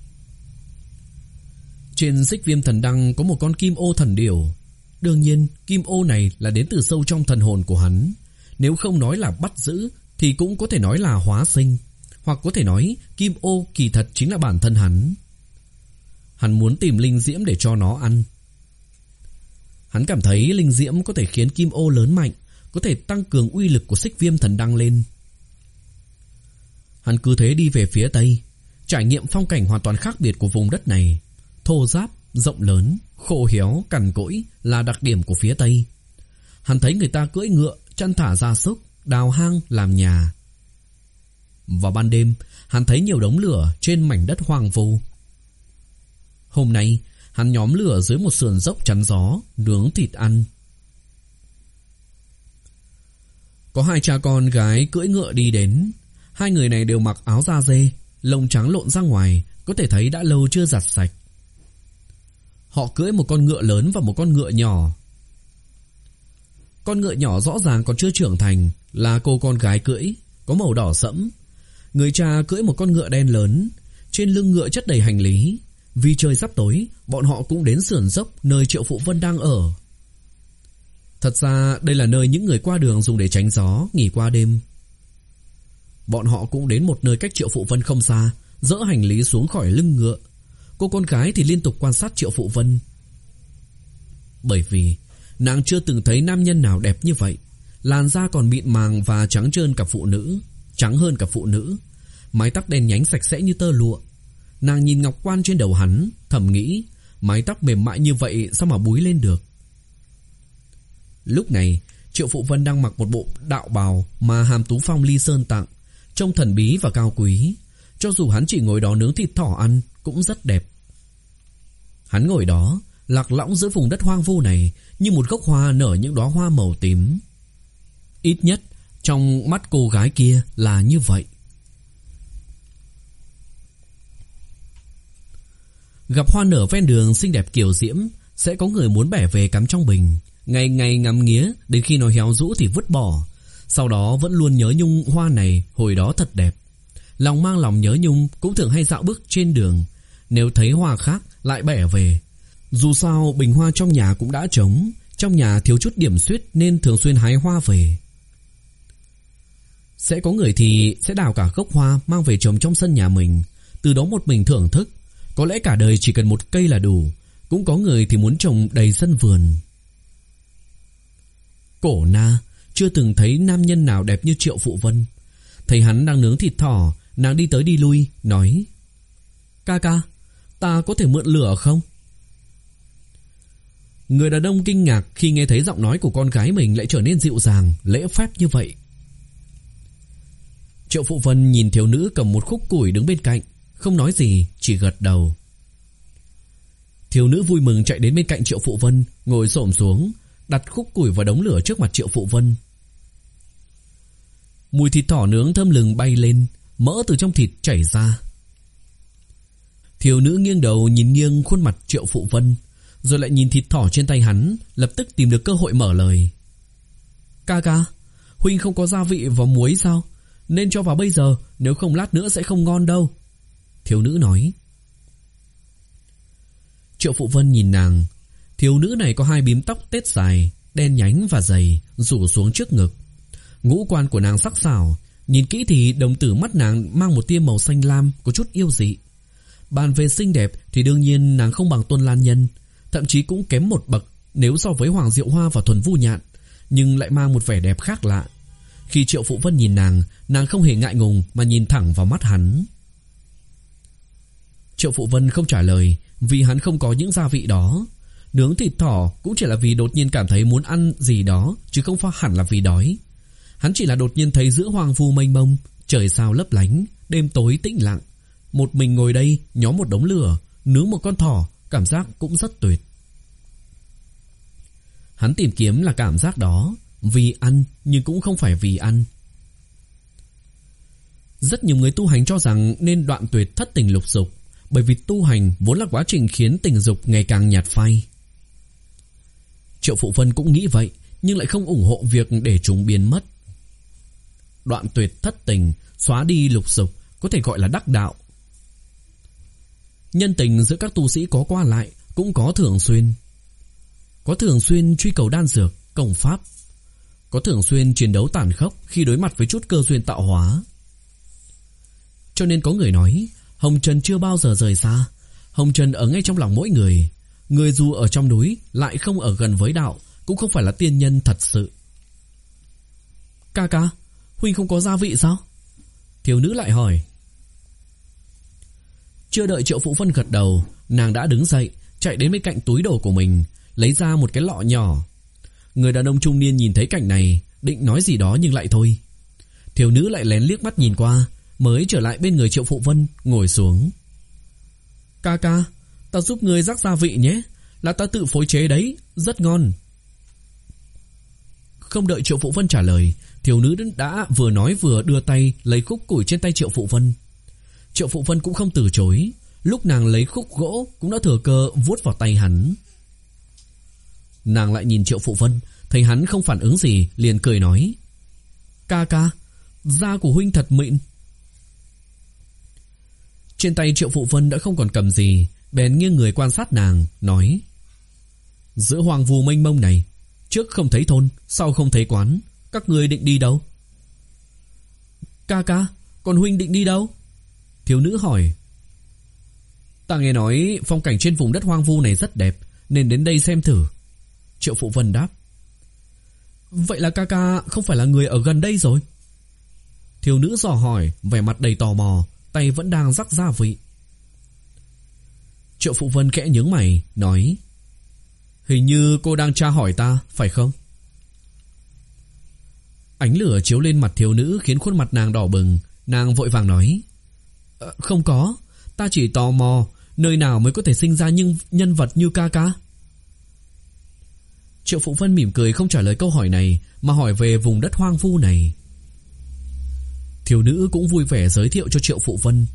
Trên xích viêm thần đăng có một con kim ô thần điểu. Đương nhiên kim ô này là đến từ sâu trong thần hồn của hắn. Nếu không nói là bắt giữ thì cũng có thể nói là hóa sinh, hoặc có thể nói kim ô kỳ thật chính là bản thân hắn. Hắn muốn tìm linh diễm để cho nó ăn. Hắn cảm thấy linh diễm có thể khiến kim ô lớn mạnh, có thể tăng cường uy lực của xích viêm thần đăng lên. Hắn cứ thế đi về phía tây, trải nghiệm phong cảnh hoàn toàn khác biệt của vùng đất này. Thô ráp, rộng lớn, khô héo, cằn cỗi là đặc điểm của phía tây. Hắn thấy người ta cưỡi ngựa, chăn thả gia súc, đào hang làm nhà. Vào ban đêm, hắn thấy nhiều đống lửa trên mảnh đất hoang vu. Hôm nay, hắn nhóm lửa dưới một sườn dốc chắn gió, nướng thịt ăn. Có hai cha con gái cưỡi ngựa đi đến. Hai người này đều mặc áo da dê, lông trắng lộn ra ngoài, có thể thấy đã lâu chưa giặt sạch. Họ cưỡi một con ngựa lớn và một con ngựa nhỏ. Con ngựa nhỏ rõ ràng còn chưa trưởng thành, là cô con gái cưỡi, có màu đỏ sẫm. Người cha cưỡi một con ngựa đen lớn, trên lưng ngựa chất đầy hành lý. Vì trời sắp tối, bọn họ cũng đến sườn dốc nơi Triệu Phụ Vân đang ở. Thật ra đây là nơi những người qua đường dùng để tránh gió, nghỉ qua đêm. Bọn họ cũng đến một nơi cách Triệu Phụ Vân không xa, dỡ hành lý xuống khỏi lưng ngựa. Cô con gái thì liên tục quan sát Triệu Phụ Vân. Bởi vì nàng chưa từng thấy nam nhân nào đẹp như vậy. Làn da còn mịn màng và trắng trơn cả phụ nữ, trắng hơn cả phụ nữ. Mái tóc đen nhánh sạch sẽ như tơ lụa. Nàng nhìn ngọc quan trên đầu hắn, thầm nghĩ, mái tóc mềm mại như vậy sao mà búi lên được. Lúc này Triệu Phụ Vân đang mặc một bộ đạo bào mà Hàm Tú Phong Ly Sơn tặng, trông thần bí và cao quý. Cho dù hắn chỉ ngồi đó nướng thịt thỏ ăn cũng rất đẹp. Hắn ngồi đó lạc lõng giữa vùng đất hoang vu này, như một gốc hoa nở những đóa hoa màu tím. Ít nhất trong mắt cô gái kia là như vậy. Gặp hoa nở ven đường xinh đẹp kiều diễm, sẽ có người muốn bẻ về cắm trong bình, ngày ngày ngắm nghía đến khi nó héo rũ thì vứt bỏ. Sau đó vẫn luôn nhớ nhung hoa này hồi đó thật đẹp. Lòng mang lòng nhớ nhung cũng thường hay dạo bước trên đường, nếu thấy hoa khác lại bẻ về. Dù sao bình hoa trong nhà cũng đã trống, trong nhà thiếu chút điểm xuyết nên thường xuyên hái hoa về. Sẽ có người thì sẽ đào cả gốc hoa mang về trồng trong sân nhà mình, từ đó một mình thưởng thức. Có lẽ cả đời chỉ cần một cây là đủ. Cũng có người thì muốn trồng đầy sân vườn. Cổ Na chưa từng thấy nam nhân nào đẹp như Triệu Phụ Vân. Thấy hắn đang nướng thịt thỏ, nàng đi tới đi lui nói: Ca ca, ta có thể mượn lửa không? Người đàn ông kinh ngạc khi nghe thấy giọng nói của con gái mình lại trở nên dịu dàng, lễ phép như vậy. Triệu Phụ Vân nhìn thiếu nữ cầm một khúc củi đứng bên cạnh, không nói gì, chỉ gật đầu. Thiếu nữ vui mừng chạy đến bên cạnh Triệu Phụ Vân, ngồi xổm xuống, đặt khúc củi vào đống lửa trước mặt Triệu Phụ Vân. Mùi thịt thỏ nướng thơm lừng bay lên, mỡ từ trong thịt chảy ra. Thiếu nữ nghiêng đầu nhìn nghiêng khuôn mặt Triệu Phụ Vân, rồi lại nhìn thịt thỏ trên tay hắn, lập tức tìm được cơ hội mở lời. Ca ca, huynh không có gia vị và muối sao? Nên cho vào bây giờ, nếu không lát nữa sẽ không ngon đâu. Thiếu nữ nói. Triệu Phụ Vân nhìn nàng. Thiếu nữ này có hai bím tóc tết dài, đen nhánh và dày, rủ xuống trước ngực. Ngũ quan của nàng sắc sảo, nhìn kỹ thì đồng tử mắt nàng mang một tia màu xanh lam, có chút yêu dị. Bàn về xinh đẹp thì đương nhiên nàng không bằng Tuân Lan Nhân, thậm chí cũng kém một bậc nếu so với Hoàng Diệu Hoa và Thuần Vu Nhạn, nhưng lại mang một vẻ đẹp khác lạ. Khi Triệu Phụ Vân nhìn nàng, nàng không hề ngại ngùng mà nhìn thẳng vào mắt hắn. Triệu Phụ Vân không trả lời, vì hắn không có những gia vị đó. Nướng thịt thỏ cũng chỉ là vì đột nhiên cảm thấy muốn ăn gì đó, chứ không phải hẳn là vì đói. Hắn chỉ là đột nhiên thấy giữa hoang vu mênh mông, trời sao lấp lánh, đêm tối tĩnh lặng, một mình ngồi đây nhóm một đống lửa, nướng một con thỏ, cảm giác cũng rất tuyệt. Hắn tìm kiếm là cảm giác đó, vì ăn nhưng cũng không phải vì ăn. Rất nhiều người tu hành cho rằng nên đoạn tuyệt thất tình lục dục, bởi vì tu hành vốn là quá trình khiến tình dục ngày càng nhạt phai. Triệu Phụ Vân cũng nghĩ vậy, nhưng lại không ủng hộ việc để chúng biến mất. Đoạn tuyệt thất tình, xóa đi lục dục, có thể gọi là đắc đạo. Nhân tình giữa các tu sĩ có qua lại, cũng có thường xuyên. Có thường xuyên truy cầu đan dược, công pháp. Có thường xuyên chiến đấu tàn khốc khi đối mặt với chút cơ duyên tạo hóa. Cho nên có người nói, Hồng Trần chưa bao giờ rời xa. Hồng Trần ở ngay trong lòng mỗi người. Người dù ở trong núi lại không ở gần với đạo, cũng không phải là tiên nhân thật sự. Ca ca, huynh không có gia vị sao? Thiếu nữ lại hỏi. Chưa đợi Triệu Phụ Vân gật đầu, nàng đã đứng dậy, chạy đến bên cạnh túi đồ của mình, lấy ra một cái lọ nhỏ. Người đàn ông trung niên nhìn thấy cảnh này, định nói gì đó nhưng lại thôi. Thiếu nữ lại lén liếc mắt nhìn qua, mới trở lại bên người Triệu Phụ Vân, ngồi xuống. Ca ca, ta giúp ngươi rắc gia vị nhé, là ta tự phối chế đấy, rất ngon. Không đợi Triệu Phụ Vân trả lời, thiếu nữ đã vừa nói vừa đưa tay lấy khúc củi trên tay Triệu Phụ Vân. Triệu Phụ Vân cũng không từ chối, lúc nàng lấy khúc gỗ cũng đã thừa cơ vuốt vào tay hắn. Nàng lại nhìn Triệu Phụ Vân, thấy hắn không phản ứng gì, liền cười nói. Ca ca, da của huynh thật mịn. Trên tay Triệu Phụ Vân đã không còn cầm gì, bèn nghiêng người quan sát nàng, nói. Giữa hoang vu mênh mông này, trước không thấy thôn, sau không thấy quán, các ngươi định đi đâu? Ca ca, còn huynh định đi đâu? Thiếu nữ hỏi. Ta nghe nói phong cảnh trên vùng đất hoang vu này rất đẹp, nên đến đây xem thử. Triệu Phụ Vân đáp. Vậy là ca ca không phải là người ở gần đây rồi? Thiếu nữ dò hỏi, vẻ mặt đầy tò mò, tay vẫn đang rắc gia vị. Triệu Phụ Vân khẽ nhướng mày, nói. Hình như cô đang tra hỏi ta, phải không? Ánh lửa chiếu lên mặt thiếu nữ khiến khuôn mặt nàng đỏ bừng. Nàng vội vàng nói. Ờ, không có, ta chỉ tò mò nơi nào mới có thể sinh ra những nhân vật như ca ca. Triệu Phụ Vân mỉm cười không trả lời câu hỏi này, mà hỏi về vùng đất hoang vu này. Thiếu nữ cũng vui vẻ giới thiệu cho Triệu Phụ Vân.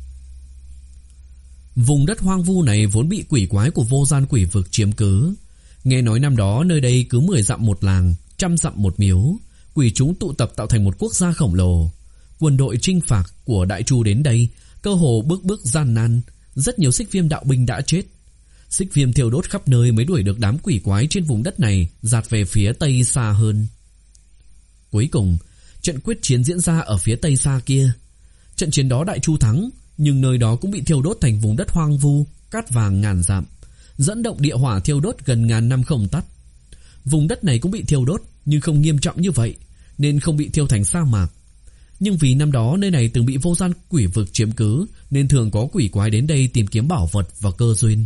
Vùng đất hoang vu này vốn bị quỷ quái của vô gian quỷ vực chiếm cứ. Nghe nói năm đó nơi đây cứ mười dặm một làng, trăm dặm một miếu, quỷ chúng tụ tập tạo thành một quốc gia khổng lồ. Quân đội chinh phạt của Đại Chu đến đây cơ hồ bước bước gian nan, rất nhiều xích viêm đạo binh đã chết. Xích viêm thiêu đốt khắp nơi mới đuổi được đám quỷ quái trên vùng đất này dạt về phía tây xa hơn. Cuối cùng, trận quyết chiến diễn ra ở phía tây xa kia. Trận chiến đó Đại Chu thắng, nhưng nơi đó cũng bị thiêu đốt thành vùng đất hoang vu, cát vàng ngàn dặm, dẫn động địa hỏa thiêu đốt gần ngàn năm không tắt. Vùng đất này cũng bị thiêu đốt, nhưng không nghiêm trọng như vậy, nên không bị thiêu thành sa mạc. Nhưng vì năm đó nơi này từng bị vô gian quỷ vực chiếm cứ, nên thường có quỷ quái đến đây tìm kiếm bảo vật và cơ duyên.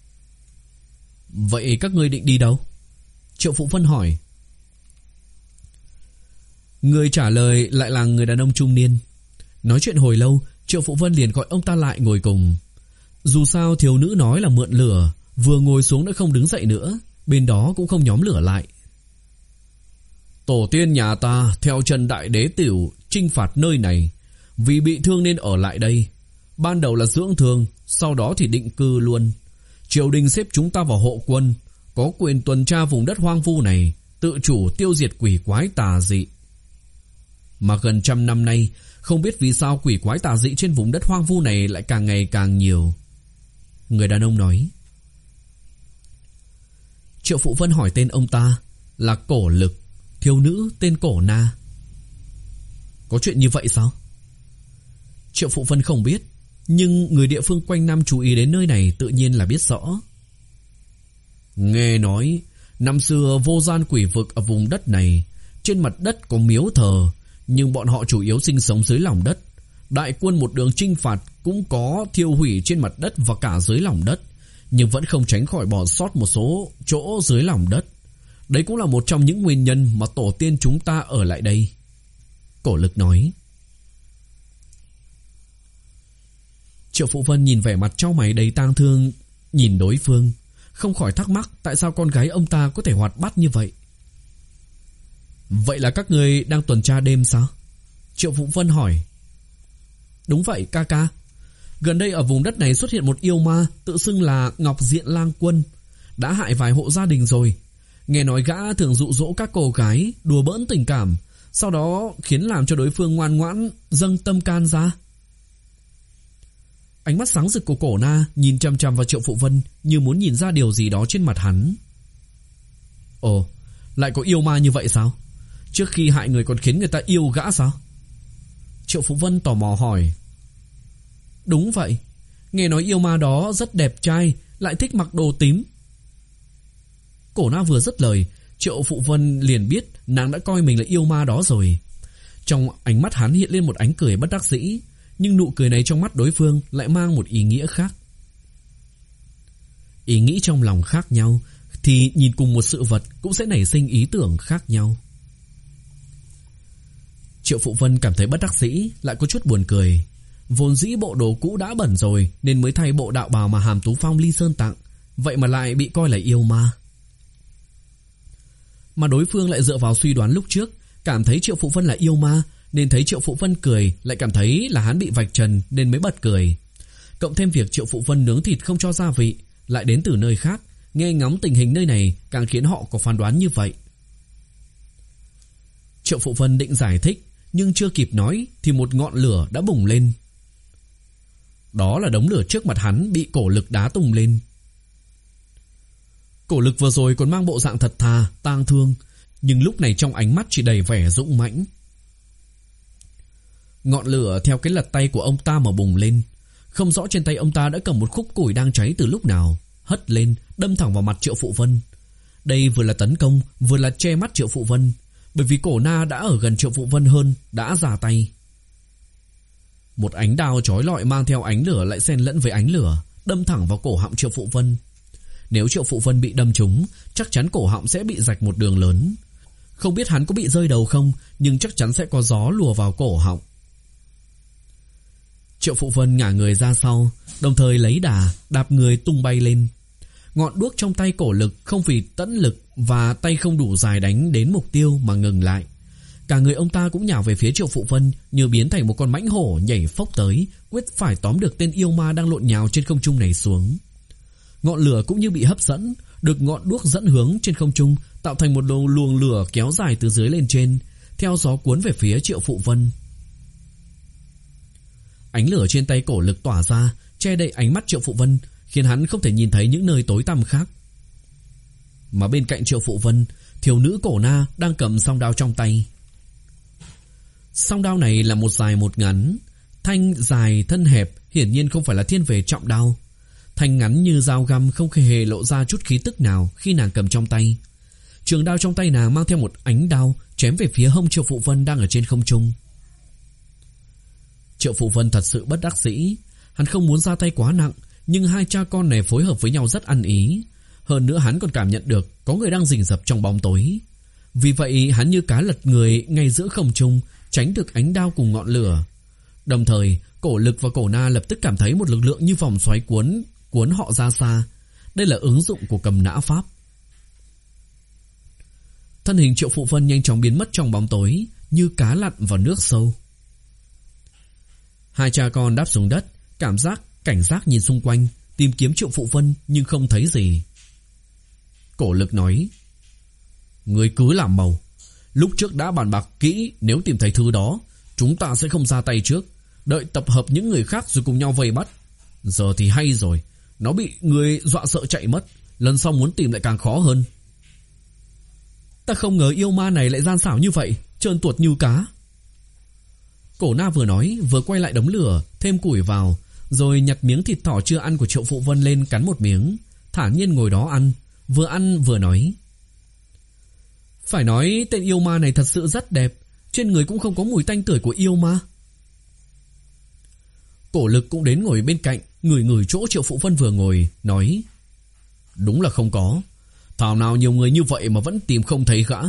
Vậy các ngươi định đi đâu? Triệu Phụ Vân hỏi. Người trả lời lại là người đàn ông trung niên. Nói chuyện hồi lâu, Triệu Phụ Vân liền gọi ông ta lại ngồi cùng. Dù sao thiếu nữ nói là mượn lửa, vừa ngồi xuống đã không đứng dậy nữa, bên đó cũng không nhóm lửa lại. Tổ tiên nhà ta theo Trần Đại Đế Tiểu chinh phạt nơi này, vì bị thương nên ở lại đây. Ban đầu là dưỡng thương, sau đó thì định cư luôn. Triều đình xếp chúng ta vào hộ quân, có quyền tuần tra vùng đất hoang vu này, tự chủ tiêu diệt quỷ quái tà dị. Mà gần trăm năm nay, không biết vì sao quỷ quái tà dị trên vùng đất hoang vu này lại càng ngày càng nhiều. Người đàn ông nói. Triệu Phụ Vân hỏi tên ông ta là Cổ Lực, thiếu nữ tên Cổ Na. Có chuyện như vậy sao? Triệu Phụ Vân không biết, nhưng người địa phương quanh năm chú ý đến nơi này tự nhiên là biết rõ. Nghe nói năm xưa vô gian quỷ vực ở vùng đất này, trên mặt đất có miếu thờ, nhưng bọn họ chủ yếu sinh sống dưới lòng đất. Đại quân một đường chinh phạt cũng có thiêu hủy trên mặt đất và cả dưới lòng đất, nhưng vẫn không tránh khỏi bỏ sót một số chỗ dưới lòng đất. Đấy cũng là một trong những nguyên nhân mà tổ tiên chúng ta ở lại đây. Cổ Lực nói. Triệu Phụ Vân nhìn vẻ mặt trao mày đầy tang thương, nhìn đối phương, không khỏi thắc mắc tại sao con gái ông ta có thể hoạt bát như vậy. Vậy là các người đang tuần tra đêm sao? Triệu Phụ Vân hỏi. Đúng vậy ca ca. Gần đây ở vùng đất này xuất hiện một yêu ma tự xưng là Ngọc Diện Lang Quân, đã hại vài hộ gia đình rồi. Nghe nói gã thường dụ dỗ các cô gái, đùa bỡn tình cảm, sau đó khiến làm cho đối phương ngoan ngoãn dâng tâm can ra. Ánh mắt sáng rực của Cổ Na nhìn chằm chằm vào Triệu Phụ Vân, như muốn nhìn ra điều gì đó trên mặt hắn. Ồ, lại có yêu ma như vậy sao? Trước khi hại người còn khiến người ta yêu gã sao? Triệu Phụ Vân tò mò hỏi. Đúng vậy, nghe nói yêu ma đó rất đẹp trai, lại thích mặc đồ tím. Cổ Na vừa dứt lời, Triệu Phụ Vân liền biết nàng đã coi mình là yêu ma đó rồi. Trong ánh mắt hắn hiện lên một ánh cười bất đắc dĩ, nhưng nụ cười này trong mắt đối phương lại mang một ý nghĩa khác. Ý nghĩ trong lòng khác nhau thì nhìn cùng một sự vật cũng sẽ nảy sinh ý tưởng khác nhau. Triệu Phụ Vân cảm thấy bất đắc dĩ, lại có chút buồn cười. Vốn dĩ bộ đồ cũ đã bẩn rồi nên mới thay bộ đạo bào mà Hàm Tú Phong Ly Sơn tặng, vậy mà lại bị coi là yêu ma. Mà đối phương lại dựa vào suy đoán lúc trước, cảm thấy Triệu Phụ Vân là yêu ma, nên thấy Triệu Phụ Vân cười lại cảm thấy là hắn bị vạch trần nên mới bật cười. Cộng thêm việc Triệu Phụ Vân nướng thịt không cho gia vị, lại đến từ nơi khác, nghe ngóng tình hình nơi này càng khiến họ có phán đoán như vậy. Triệu Phụ Vân định giải thích, nhưng chưa kịp nói thì một ngọn lửa đã bùng lên. Đó là đống lửa trước mặt hắn bị Cổ Lực đá tung lên. Cổ Lực vừa rồi còn mang bộ dạng thật thà, tang thương, nhưng lúc này trong ánh mắt chỉ đầy vẻ dũng mãnh. Ngọn lửa theo cái lật tay của ông ta mà bùng lên. Không rõ trên tay ông ta đã cầm một khúc củi đang cháy từ lúc nào, hất lên đâm thẳng vào mặt Triệu Phụ Vân. Đây vừa là tấn công, vừa là che mắt Triệu Phụ Vân, bởi vì Cổ Na đã ở gần Triệu Phụ Vân hơn, đã ra tay. Một ánh đao chói lọi mang theo ánh lửa lại xen lẫn với ánh lửa, đâm thẳng vào cổ họng Triệu Phụ Vân. Nếu Triệu Phụ Vân bị đâm trúng, chắc chắn cổ họng sẽ bị rạch một đường lớn. Không biết hắn có bị rơi đầu không, nhưng chắc chắn sẽ có gió lùa vào cổ họng. Triệu Phụ Vân ngả người ra sau, đồng thời lấy đà, đạp người tung bay lên. Ngọn đuốc trong tay Cổ Lực không vì tẫn lực và tay không đủ dài đánh đến mục tiêu mà ngừng lại. Cả người ông ta cũng nhào về phía Triệu Phụ Vân, như biến thành một con mãnh hổ nhảy phốc tới, quyết phải tóm được tên yêu ma đang lộn nhào trên không trung này xuống. Ngọn lửa cũng như bị hấp dẫn, được ngọn đuốc dẫn hướng trên không trung, tạo thành một luồng lửa kéo dài từ dưới lên trên, theo gió cuốn về phía Triệu Phụ Vân. Ánh lửa trên tay Cổ Lực tỏa ra, che đậy ánh mắt Triệu Phụ Vân, khiến hắn không thể nhìn thấy những nơi tối tăm khác. Mà bên cạnh Triệu Phụ Vân, thiếu nữ Cổ Na đang cầm song đao trong tay. Song đao này là một dài một ngắn, thanh dài thân hẹp, hiển nhiên không phải là thiên về trọng đao. Thanh ngắn như dao găm, không hề lộ ra chút khí tức nào khi nàng cầm trong tay. Trường đao trong tay nàng mang theo một ánh đao, chém về phía hông Triệu Phụ Vân đang ở trên không trung. Triệu Phụ Vân thật sự bất đắc dĩ, hắn không muốn ra tay quá nặng, nhưng hai cha con này phối hợp với nhau rất ăn ý. Hơn nữa hắn còn cảm nhận được có người đang rình rập trong bóng tối. Vì vậy hắn như cá lật người ngay giữa không trung, tránh được ánh đao cùng ngọn lửa. Đồng thời, Cổ Lực và Cổ Na lập tức cảm thấy một lực lượng như vòng xoáy cuốn cuốn họ ra xa. Đây là ứng dụng của cầm nã pháp. Thân hình Triệu Phụ Vân nhanh chóng biến mất trong bóng tối, như cá lặn vào nước sâu. Hai cha con đáp xuống đất, cảm giác cảnh giác nhìn xung quanh, tìm kiếm Triệu Phụ Vân nhưng không thấy gì. Cổ Lực nói: "Ngươi cứ làm màu. Lúc trước đã bàn bạc kỹ, nếu tìm thấy thứ đó, chúng ta sẽ không ra tay trước, đợi tập hợp những người khác rồi cùng nhau vây bắt. Giờ thì hay rồi, nó bị người dọa sợ chạy mất, lần sau muốn tìm lại càng khó hơn." Ta không ngờ yêu ma này lại gian xảo như vậy, trơn tuột như cá. Cổ Na vừa nói vừa quay lại đống lửa, thêm củi vào, rồi nhặt miếng thịt thỏ chưa ăn của Triệu Phụ Vân lên cắn một miếng, thản nhiên ngồi đó ăn, vừa ăn vừa nói: "Phải nói tên yêu ma này thật sự rất đẹp, trên người cũng không có mùi tanh tưởi của yêu ma." Cổ Lực cũng đến ngồi bên cạnh, ngửi ngửi chỗ Triệu Phụ Vân vừa ngồi, nói: "Đúng là không có. Thảo nào nhiều người như vậy mà vẫn tìm không thấy gã."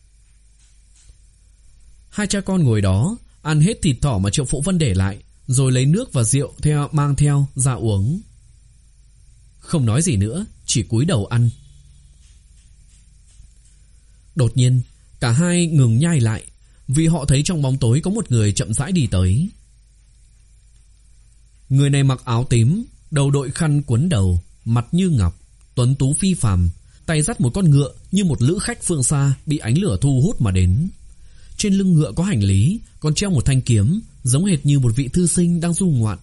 Hai cha con ngồi đó, ăn hết thịt thỏ mà Triệu Phụ Vân để lại, rồi lấy nước và rượu theo mang theo ra uống. Không nói gì nữa, chỉ cúi đầu ăn. Đột nhiên, cả hai ngừng nhai lại, vì họ thấy trong bóng tối có một người chậm rãi đi tới. Người này mặc áo tím, đầu đội khăn quấn đầu, mặt như ngọc, tuấn tú phi phàm, tay dắt một con ngựa như một lữ khách phương xa bị ánh lửa thu hút mà đến. Trên lưng ngựa có hành lý, còn treo một thanh kiếm, giống hệt như một vị thư sinh đang du ngoạn.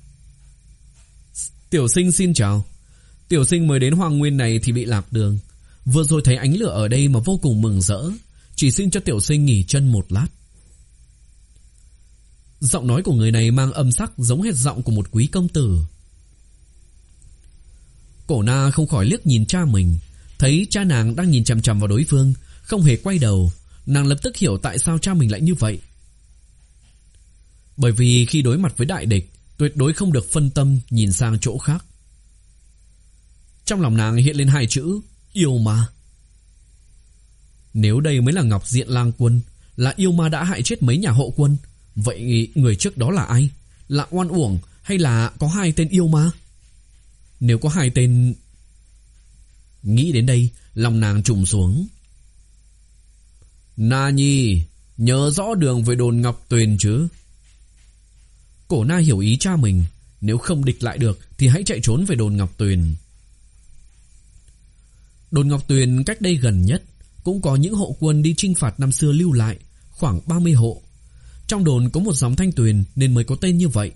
"Tiểu sinh xin chào. Tiểu sinh mới đến Hoàng Nguyên này thì bị lạc đường. Vừa rồi thấy ánh lửa ở đây mà vô cùng mừng rỡ, chỉ xin cho tiểu sinh nghỉ chân một lát." Giọng nói của người này mang âm sắc giống hệt giọng của một quý công tử. Cổ Na không khỏi liếc nhìn cha mình, thấy cha nàng đang nhìn chằm chằm vào đối phương, không hề quay đầu. Nàng lập tức hiểu tại sao cha mình lại như vậy. Bởi vì khi đối mặt với đại địch, tuyệt đối không được phân tâm nhìn sang chỗ khác. Trong lòng nàng hiện lên hai chữ yêu ma. Nếu đây mới là Ngọc Diện Lang Quân, là yêu ma đã hại chết mấy nhà hộ quân, vậy người trước đó là ai? Là oan uổng hay là có hai tên yêu ma? Nếu có hai tên... Nghĩ đến đây, lòng nàng trùng xuống. "Na Nhi, nhớ rõ đường về đồn Ngọc Tuyền chứ?" Cổ Na hiểu ý cha mình, nếu không địch lại được thì hãy chạy trốn về đồn Ngọc Tuyền. Đồn Ngọc Tuyền cách đây gần nhất, cũng có những hộ quân đi chinh phạt năm xưa lưu lại, khoảng ba mươi hộ. Trong đồn có một dòng thanh tuyền nên mới có tên như vậy.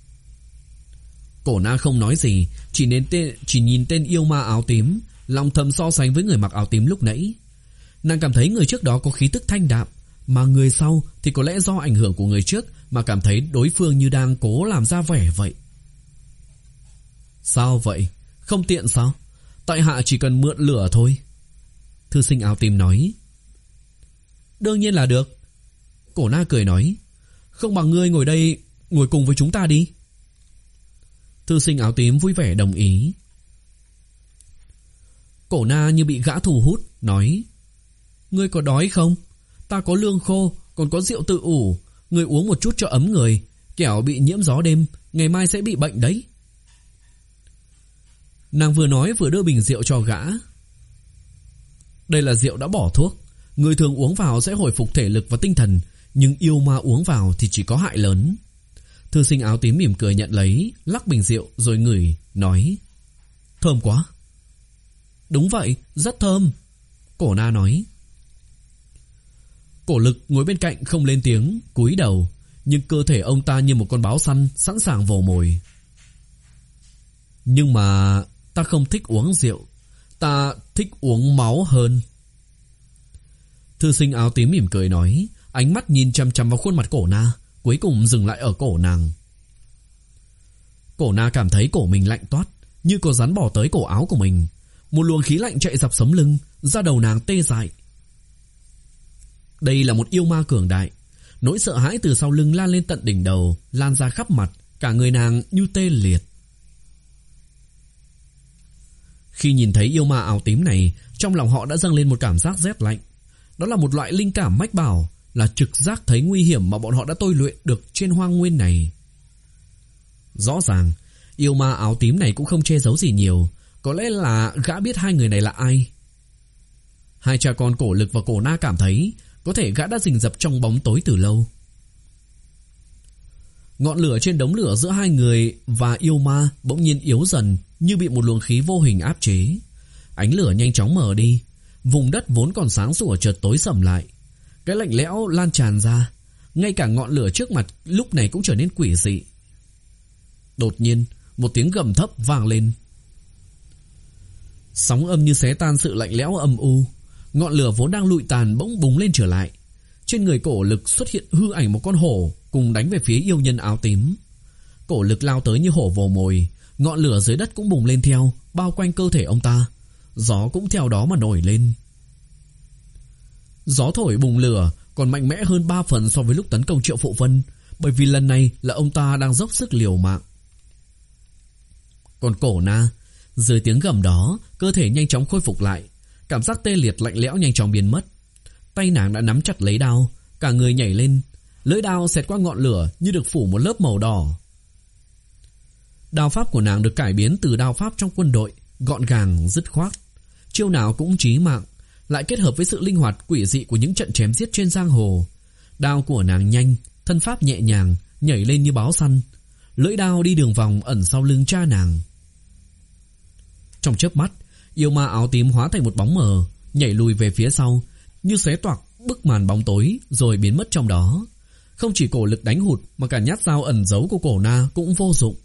Cổ Na không nói gì, chỉ, đến tên, chỉ nhìn tên yêu ma áo tím, lòng thầm so sánh với người mặc áo tím lúc nãy. Nàng cảm thấy người trước đó có khí tức thanh đạm, mà người sau thì có lẽ do ảnh hưởng của người trước mà cảm thấy đối phương như đang cố làm ra vẻ vậy. "Sao vậy? Không tiện sao? Tại hạ chỉ cần mượn lửa thôi." Thư sinh áo tím nói. "Đương nhiên là được." Cổ Na cười nói. "Không bằng ngươi ngồi đây, ngồi cùng với chúng ta đi." Thư sinh áo tím vui vẻ đồng ý. Cổ Na như bị gã thu hút, nói: "Ngươi có đói không? Ta có lương khô, còn có rượu tự ủ. Ngươi uống một chút cho ấm người, kẻo bị nhiễm gió đêm, ngày mai sẽ bị bệnh đấy." Nàng vừa nói vừa đưa bình rượu cho gã. "Đây là rượu đã bỏ thuốc, Người thường uống vào sẽ hồi phục thể lực và tinh thần, nhưng yêu ma uống vào thì chỉ có hại lớn. Thư sinh áo tím mỉm cười nhận lấy, lắc bình rượu rồi ngửi, nói: Thơm quá. Đúng vậy, rất thơm, Cổ Na nói. Cổ Lực ngồi bên cạnh không lên tiếng, cúi đầu, nhưng cơ thể ông ta như một con báo săn sẵn sàng vồ mồi. Nhưng mà ta không thích uống rượu, ta thích uống máu hơn. Thư sinh áo tím mỉm cười nói, ánh mắt nhìn chăm chăm vào khuôn mặt Cổ Na, cuối cùng dừng lại ở cổ nàng. Cổ Na cảm thấy cổ mình lạnh toát, như có rắn bò tới cổ áo của mình. Một luồng khí lạnh chạy dọc sống lưng, da đầu nàng tê dại. Đây là một yêu ma cường đại. Nỗi sợ hãi từ sau lưng lan lên tận đỉnh đầu, lan ra khắp mặt, cả người nàng như tê liệt. Khi nhìn thấy yêu ma áo tím này, trong lòng họ đã dâng lên một cảm giác rét lạnh. Đó là một loại linh cảm mách bảo, là trực giác thấy nguy hiểm mà bọn họ đã tôi luyện được trên hoang nguyên này. Rõ ràng, yêu ma áo tím này cũng không che giấu gì nhiều. Có lẽ là gã biết hai người này là ai. Hai cha con Cổ Lực và Cổ Na cảm thấy có thể gã đã rình rập trong bóng tối từ lâu. Ngọn lửa trên đống lửa giữa hai người và yêu ma bỗng nhiên yếu dần, như bị một luồng khí vô hình áp chế. Ánh lửa nhanh chóng mờ đi, vùng đất vốn còn sáng sủa chợt tối sầm lại. Cái lạnh lẽo lan tràn ra, ngay cả ngọn lửa trước mặt lúc này cũng trở nên quỷ dị. Đột nhiên, một tiếng gầm thấp vang lên. Sóng âm như xé tan sự lạnh lẽo âm u. Ngọn lửa vốn đang lụi tàn bỗng bùng lên trở lại. Trên người Cổ Lực xuất hiện hư ảnh một con hổ, cùng đánh về phía yêu nhân áo tím. Cổ Lực lao tới như hổ vồ mồi. Ngọn lửa dưới đất cũng bùng lên theo, bao quanh cơ thể ông ta. Gió cũng theo đó mà nổi lên. Gió thổi bùng lửa còn mạnh mẽ hơn ba phần so với lúc tấn công Triệu Phụ Vân, bởi vì lần này là ông ta đang dốc sức liều mạng. Còn Cổ Na, dưới tiếng gầm đó, cơ thể nhanh chóng khôi phục lại. Cảm giác tê liệt lạnh lẽo nhanh chóng biến mất. Tay nàng đã nắm chặt lấy đao, cả người nhảy lên. Lưỡi đao xẹt qua ngọn lửa như được phủ một lớp màu đỏ. Đao pháp của nàng được cải biến từ đao pháp trong quân đội, gọn gàng, dứt khoát. Chiêu nào cũng chí mạng, lại kết hợp với sự linh hoạt quỷ dị của những trận chém giết trên giang hồ. Đao của nàng nhanh, thân pháp nhẹ nhàng, nhảy lên như báo săn. Lưỡi đao đi đường vòng ẩn sau lưng cha nàng. Trong chớp mắt, yêu ma áo tím hóa thành một bóng mờ, nhảy lùi về phía sau, như xé toạc bức màn bóng tối rồi biến mất trong đó. Không chỉ Cổ Lực đánh hụt, mà cả nhát dao ẩn giấu của Cổ Na cũng vô dụng.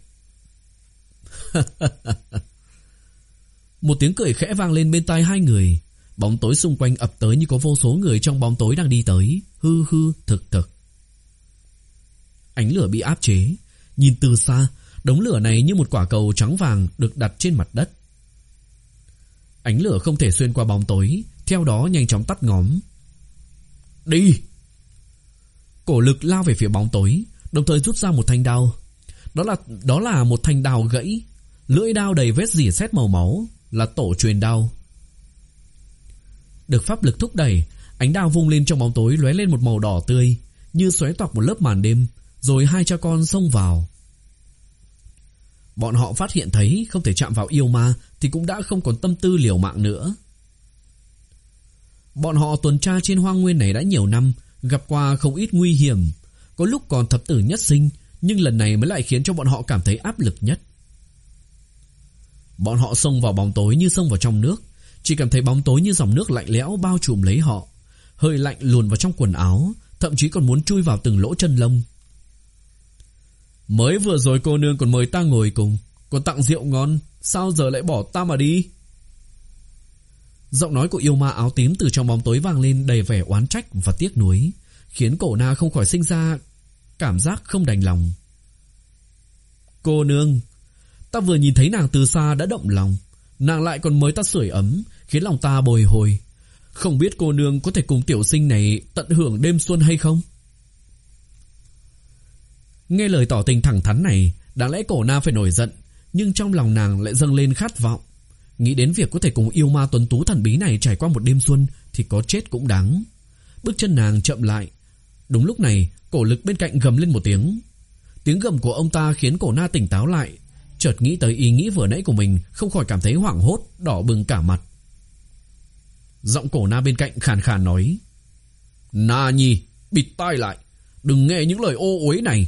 Một tiếng cười khẽ vang lên bên tai hai người. Bóng tối xung quanh ập tới như có vô số người trong bóng tối đang đi tới, hư hư thực thực. Ánh lửa bị áp chế. Nhìn từ xa, đống lửa này như một quả cầu trắng vàng được đặt trên mặt đất. Ánh lửa không thể xuyên qua bóng tối, theo đó nhanh chóng tắt ngóm. Đi! Cổ Lực lao về phía bóng tối, đồng thời rút ra một thanh đao. Đó là đó là một thanh đao gãy, lưỡi đao đầy vết rỉ sét màu máu, là tổ truyền đao. Được pháp lực thúc đẩy, ánh đao vung lên trong bóng tối lóe lên một màu đỏ tươi, như xóe toạc một lớp màn đêm, rồi hai cha con xông vào. Bọn họ phát hiện thấy không thể chạm vào yêu ma thì cũng đã không còn tâm tư liều mạng nữa. Bọn họ tuần tra trên hoang nguyên này đã nhiều năm, gặp qua không ít nguy hiểm, có lúc còn thập tử nhất sinh, nhưng lần này mới lại khiến cho bọn họ cảm thấy áp lực nhất. Bọn họ xông vào bóng tối như xông vào trong nước, chỉ cảm thấy bóng tối như dòng nước lạnh lẽo bao trùm lấy họ, hơi lạnh luồn vào trong quần áo, thậm chí còn muốn chui vào từng lỗ chân lông. Mới vừa rồi cô nương còn mời ta ngồi cùng, còn tặng rượu ngon, sao giờ lại bỏ ta mà đi? Giọng nói của yêu ma áo tím từ trong bóng tối vang lên đầy vẻ oán trách và tiếc nuối, khiến Cổ Na không khỏi sinh ra cảm giác không đành lòng. Cô nương, ta vừa nhìn thấy nàng từ xa đã động lòng, nàng lại còn mời ta sưởi ấm, khiến lòng ta bồi hồi. Không biết cô nương có thể cùng tiểu sinh này tận hưởng đêm xuân hay không? Nghe lời tỏ tình thẳng thắn này, đáng lẽ Cổ Na phải nổi giận, nhưng trong lòng nàng lại dâng lên khát vọng. Nghĩ đến việc có thể cùng yêu ma tuấn tú thần bí này trải qua một đêm xuân thì có chết cũng đáng. Bước chân nàng chậm lại. Đúng lúc này, Cổ Lực bên cạnh gầm lên một tiếng. Tiếng gầm của ông ta khiến Cổ Na tỉnh táo lại, chợt nghĩ tới ý nghĩ vừa nãy của mình, không khỏi cảm thấy hoảng hốt, đỏ bừng cả mặt. Giọng Cổ Na bên cạnh khàn khàn nói: Na Nhi, bịt tai lại, đừng nghe những lời ô uế này.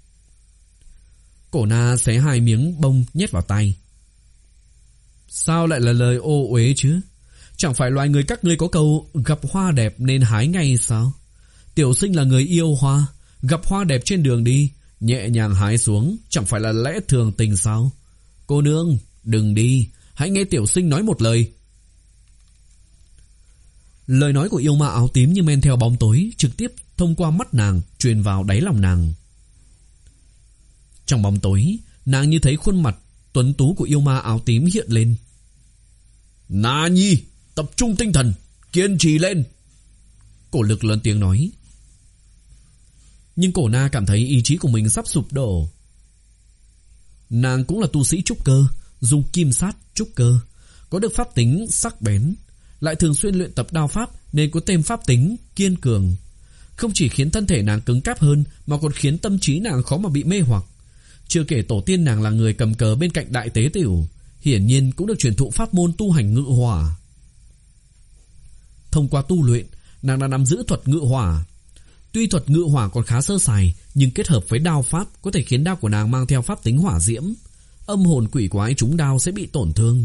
Cổ Na xé hai miếng bông nhét vào tay. Sao lại là lời ô uế chứ? Chẳng phải loài người các ngươi có câu gặp hoa đẹp nên hái ngay sao? Tiểu sinh là người yêu hoa, gặp hoa đẹp trên đường đi, nhẹ nhàng hái xuống, chẳng phải là lẽ thường tình sao? Cô nương, đừng đi, hãy nghe tiểu sinh nói một lời. Lời nói của yêu ma áo tím như men theo bóng tối, trực tiếp thông qua mắt nàng truyền vào đáy lòng nàng. Trong bóng tối, nàng như thấy khuôn mặt tuấn tú của yêu ma áo tím hiện lên. Na Nhi, tập trung tinh thần, kiên trì lên. Cổ Lực lớn tiếng nói. Nhưng Cổ Na cảm thấy ý chí của mình sắp sụp đổ. Nàng cũng là tu sĩ trúc cơ, dùng kim sát trúc cơ, có được pháp tính sắc bén, lại thường xuyên luyện tập đao pháp nên có thêm pháp tính kiên cường. Không chỉ khiến thân thể nàng cứng cáp hơn mà còn khiến tâm trí nàng khó mà bị mê hoặc. Chưa kể tổ tiên nàng là người cầm cờ bên cạnh đại tế tiểu, hiển nhiên cũng được truyền thụ pháp môn tu hành ngự hỏa. Thông qua tu luyện, nàng đã nắm giữ thuật ngự hỏa. Tuy thuật ngự hỏa còn khá sơ sài, nhưng kết hợp với đao pháp có thể khiến đao của nàng mang theo pháp tính hỏa diễm. Âm hồn quỷ quái trúng đao sẽ bị tổn thương.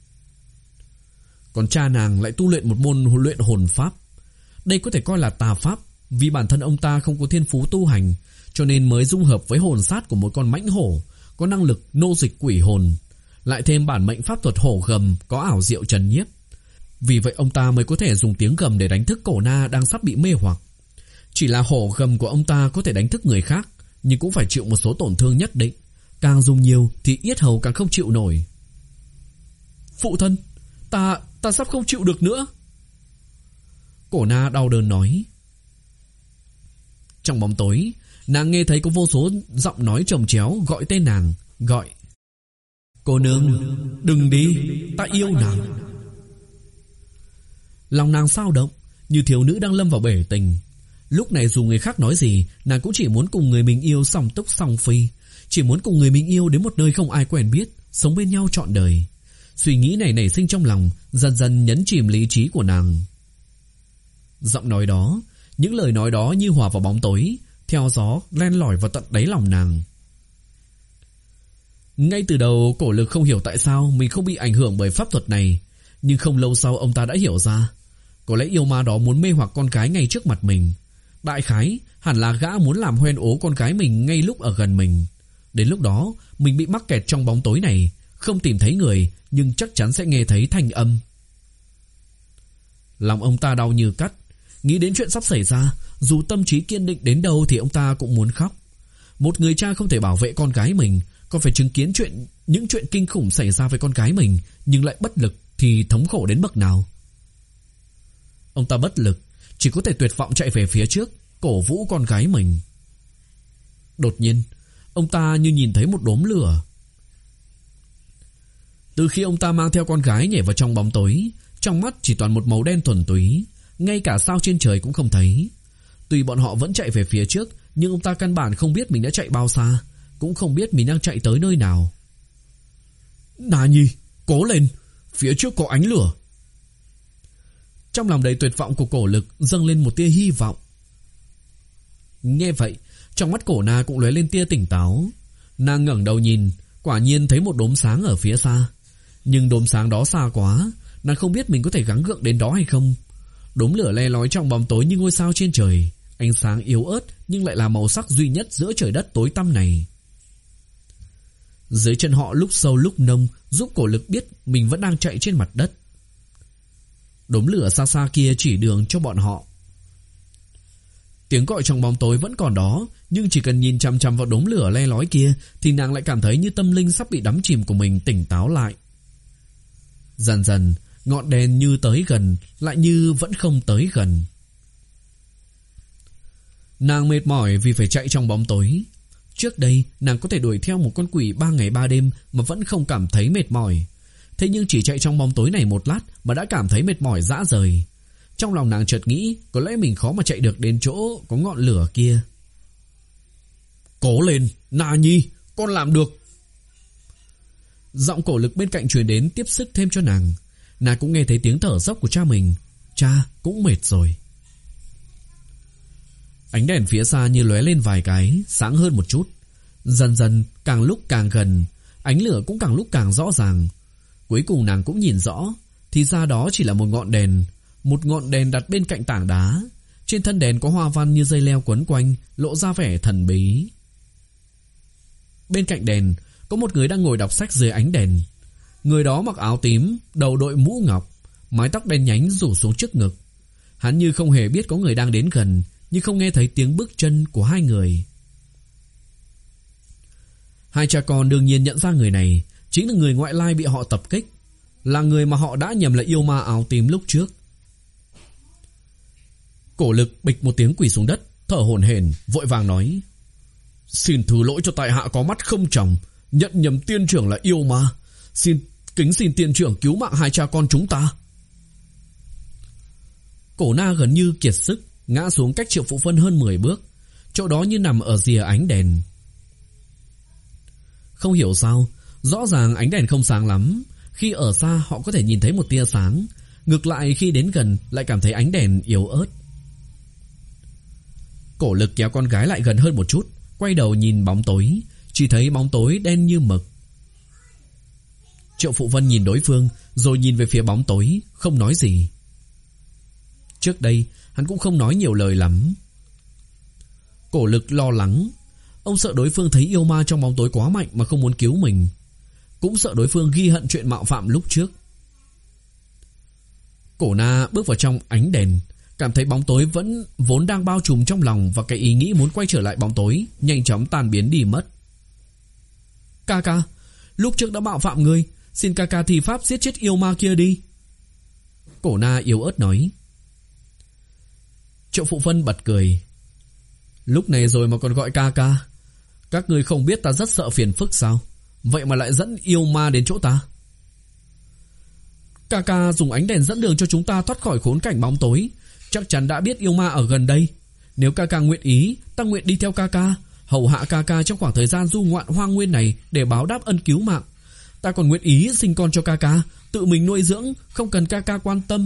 Còn cha nàng lại tu luyện một môn luyện hồn pháp. Đây có thể coi là tà pháp, vì bản thân ông ta không có thiên phú tu hành, cho nên mới dung hợp với hồn sát của một con mãnh hổ có năng lực nô dịch quỷ hồn, lại thêm bản mệnh pháp thuật hổ gầm có ảo diệu trấn nhiếp. Vì vậy ông ta mới có thể dùng tiếng gầm để đánh thức Cổ Na đang sắp bị mê hoặc. Chỉ là hổ gầm của ông ta có thể đánh thức người khác, nhưng cũng phải chịu một số tổn thương nhất định. Càng dùng nhiều thì yết hầu càng không chịu nổi. Phụ thân, ta, ta sắp không chịu được nữa. Cổ Na đau đớn nói. Trong bóng tối, nàng nghe thấy có vô số giọng nói chồng chéo gọi tên nàng, gọi: Cô nương, đừng đi, ta yêu nàng. Lòng nàng sao động, như thiếu nữ đang lâm vào bể tình. Lúc này dù người khác nói gì, nàng cũng chỉ muốn cùng người mình yêu song túc song phi, chỉ muốn cùng người mình yêu đến một nơi không ai quen biết, sống bên nhau trọn đời. Suy nghĩ này nảy sinh trong lòng, dần dần nhấn chìm lý trí của nàng. Giọng nói đó, những lời nói đó như hòa vào bóng tối, theo gió len lỏi vào tận đáy lòng nàng. Ngay từ đầu Cổ Lực không hiểu tại sao mình không bị ảnh hưởng bởi pháp thuật này, nhưng không lâu sau ông ta đã hiểu ra. Có lẽ yêu ma đó muốn mê hoặc con gái ngay trước mặt mình. Đại khái hẳn là gã muốn làm hoen ố con gái mình ngay lúc ở gần mình. Đến lúc đó mình bị mắc kẹt trong bóng tối này, không tìm thấy người, nhưng chắc chắn sẽ nghe thấy thanh âm. Lòng ông ta đau như cắt, nghĩ đến chuyện sắp xảy ra, dù tâm trí kiên định đến đâu thì ông ta cũng muốn khóc. Một người cha không thể bảo vệ con gái mình, còn phải chứng kiến chuyện những chuyện kinh khủng xảy ra với con gái mình, nhưng lại bất lực thì thống khổ đến bậc nào. Ông ta bất lực, chỉ có thể tuyệt vọng chạy về phía trước, cổ vũ con gái mình. Đột nhiên, ông ta như nhìn thấy một đốm lửa. Từ khi ông ta mang theo con gái nhảy vào trong bóng tối, trong mắt chỉ toàn một màu đen thuần túy, ngay cả sao trên trời cũng không thấy. Tuy bọn họ vẫn chạy về phía trước, nhưng ông ta căn bản không biết mình đã chạy bao xa, cũng không biết mình đang chạy tới nơi nào. Na Nhi, cố lên, phía trước có ánh lửa. Trong lòng đầy tuyệt vọng của Cổ Lực dâng lên một tia hy vọng. Nghe vậy, trong mắt Cổ Na cũng lóe lên tia tỉnh táo. Nàng ngẩng đầu nhìn, quả nhiên thấy một đốm sáng ở phía xa. Nhưng đốm sáng đó xa quá, nàng không biết mình có thể gắng gượng đến đó hay không. Đốm lửa le lói trong bóng tối như ngôi sao trên trời, ánh sáng yếu ớt nhưng lại là màu sắc duy nhất giữa trời đất tối tăm này. Dưới chân họ lúc sâu lúc nông, giúp Cổ Lực biết mình vẫn đang chạy trên mặt đất. Đốm lửa xa xa kia chỉ đường cho bọn họ. Tiếng gọi trong bóng tối vẫn còn đó, nhưng chỉ cần nhìn chằm chằm vào đốm lửa le lói kia thì nàng lại cảm thấy như tâm linh sắp bị đắm chìm của mình tỉnh táo lại. Dần dần, ngọn đèn như tới gần, lại như vẫn không tới gần. Nàng mệt mỏi vì phải chạy trong bóng tối. Trước đây, nàng có thể đuổi theo một con quỷ ba ngày ba đêm mà vẫn không cảm thấy mệt mỏi. Thế nhưng chỉ chạy trong bóng tối này một lát mà đã cảm thấy mệt mỏi rã rời. Trong lòng nàng chợt nghĩ, có lẽ mình khó mà chạy được đến chỗ có ngọn lửa kia. Cố lên, Na Nhi, con làm được. Giọng Cổ Lực bên cạnh truyền đến tiếp sức thêm cho nàng. Nàng cũng nghe thấy tiếng thở dốc của cha mình. cha cũng mệt rồi. Ánh đèn phía xa như lóe lên vài cái, sáng hơn một chút. Dần dần càng lúc càng gần, ánh lửa cũng càng lúc càng rõ ràng. Cuối cùng nàng cũng nhìn rõ, thì ra đó chỉ là một ngọn đèn. Một ngọn đèn đặt bên cạnh tảng đá. Trên thân đèn có hoa văn như dây leo quấn quanh, lộ ra vẻ thần bí. Bên cạnh đèn có một người đang ngồi đọc sách dưới ánh đèn. Người đó mặc áo tím, đầu đội mũ ngọc, mái tóc đen nhánh rủ xuống trước ngực. Hắn như không hề biết có người đang đến gần, nhưng không nghe thấy tiếng bước chân của hai người. Hai cha con đương nhiên nhận ra người này chính là người ngoại lai bị họ tập kích, là người mà họ đã nhầm là yêu ma áo tím lúc trước. Cổ Lực bịch một tiếng quỳ xuống đất, thở hổn hển, vội vàng nói: "Xin thứ lỗi cho tại hạ có mắt không tròng, nhận nhầm tiên trưởng là yêu ma. Xin kính xin tiên trưởng cứu mạng hai cha con chúng ta." Cổ Na gần như kiệt sức, ngã xuống cách Triệu Phụ Vân hơn mười bước, chỗ đó như nằm ở rìa ánh đèn. Không hiểu sao, rõ ràng ánh đèn không sáng lắm, khi ở xa họ có thể nhìn thấy một tia sáng, ngược lại khi đến gần lại cảm thấy ánh đèn yếu ớt. Cổ Lực kéo con gái lại gần hơn một chút, quay đầu nhìn bóng tối, chỉ thấy bóng tối đen như mực. Triệu Phụ Vân nhìn đối phương, rồi nhìn về phía bóng tối, không nói gì. Trước đây hắn cũng không nói nhiều lời lắm. Cổ Lực lo lắng, ông sợ đối phương thấy yêu ma trong bóng tối quá mạnh mà không muốn cứu mình, cũng sợ đối phương ghi hận chuyện mạo phạm lúc trước. Cổ Na bước vào trong ánh đèn, cảm thấy bóng tối vẫn vốn đang bao trùm trong lòng, và cái ý nghĩ muốn quay trở lại bóng tối nhanh chóng tan biến đi mất. "Ca ca, lúc trước đã mạo phạm ngươi, xin ca ca thi pháp giết chết yêu ma kia đi." Cổ Na yếu ớt nói. Triệu Phụ Vân bật cười: "Lúc này rồi mà còn gọi ca ca? Các ngươi không biết ta rất sợ phiền phức sao? Vậy mà lại dẫn yêu ma đến chỗ ta." "Ca ca dùng ánh đèn dẫn đường cho chúng ta thoát khỏi khốn cảnh bóng tối, chắc chắn đã biết yêu ma ở gần đây. Nếu ca ca nguyện ý, ta nguyện đi theo ca ca, hầu hạ ca ca trong khoảng thời gian du ngoạn hoang nguyên này để báo đáp ân cứu mạng. Ta còn nguyện ý sinh con cho ca ca, tự mình nuôi dưỡng, không cần ca ca quan tâm."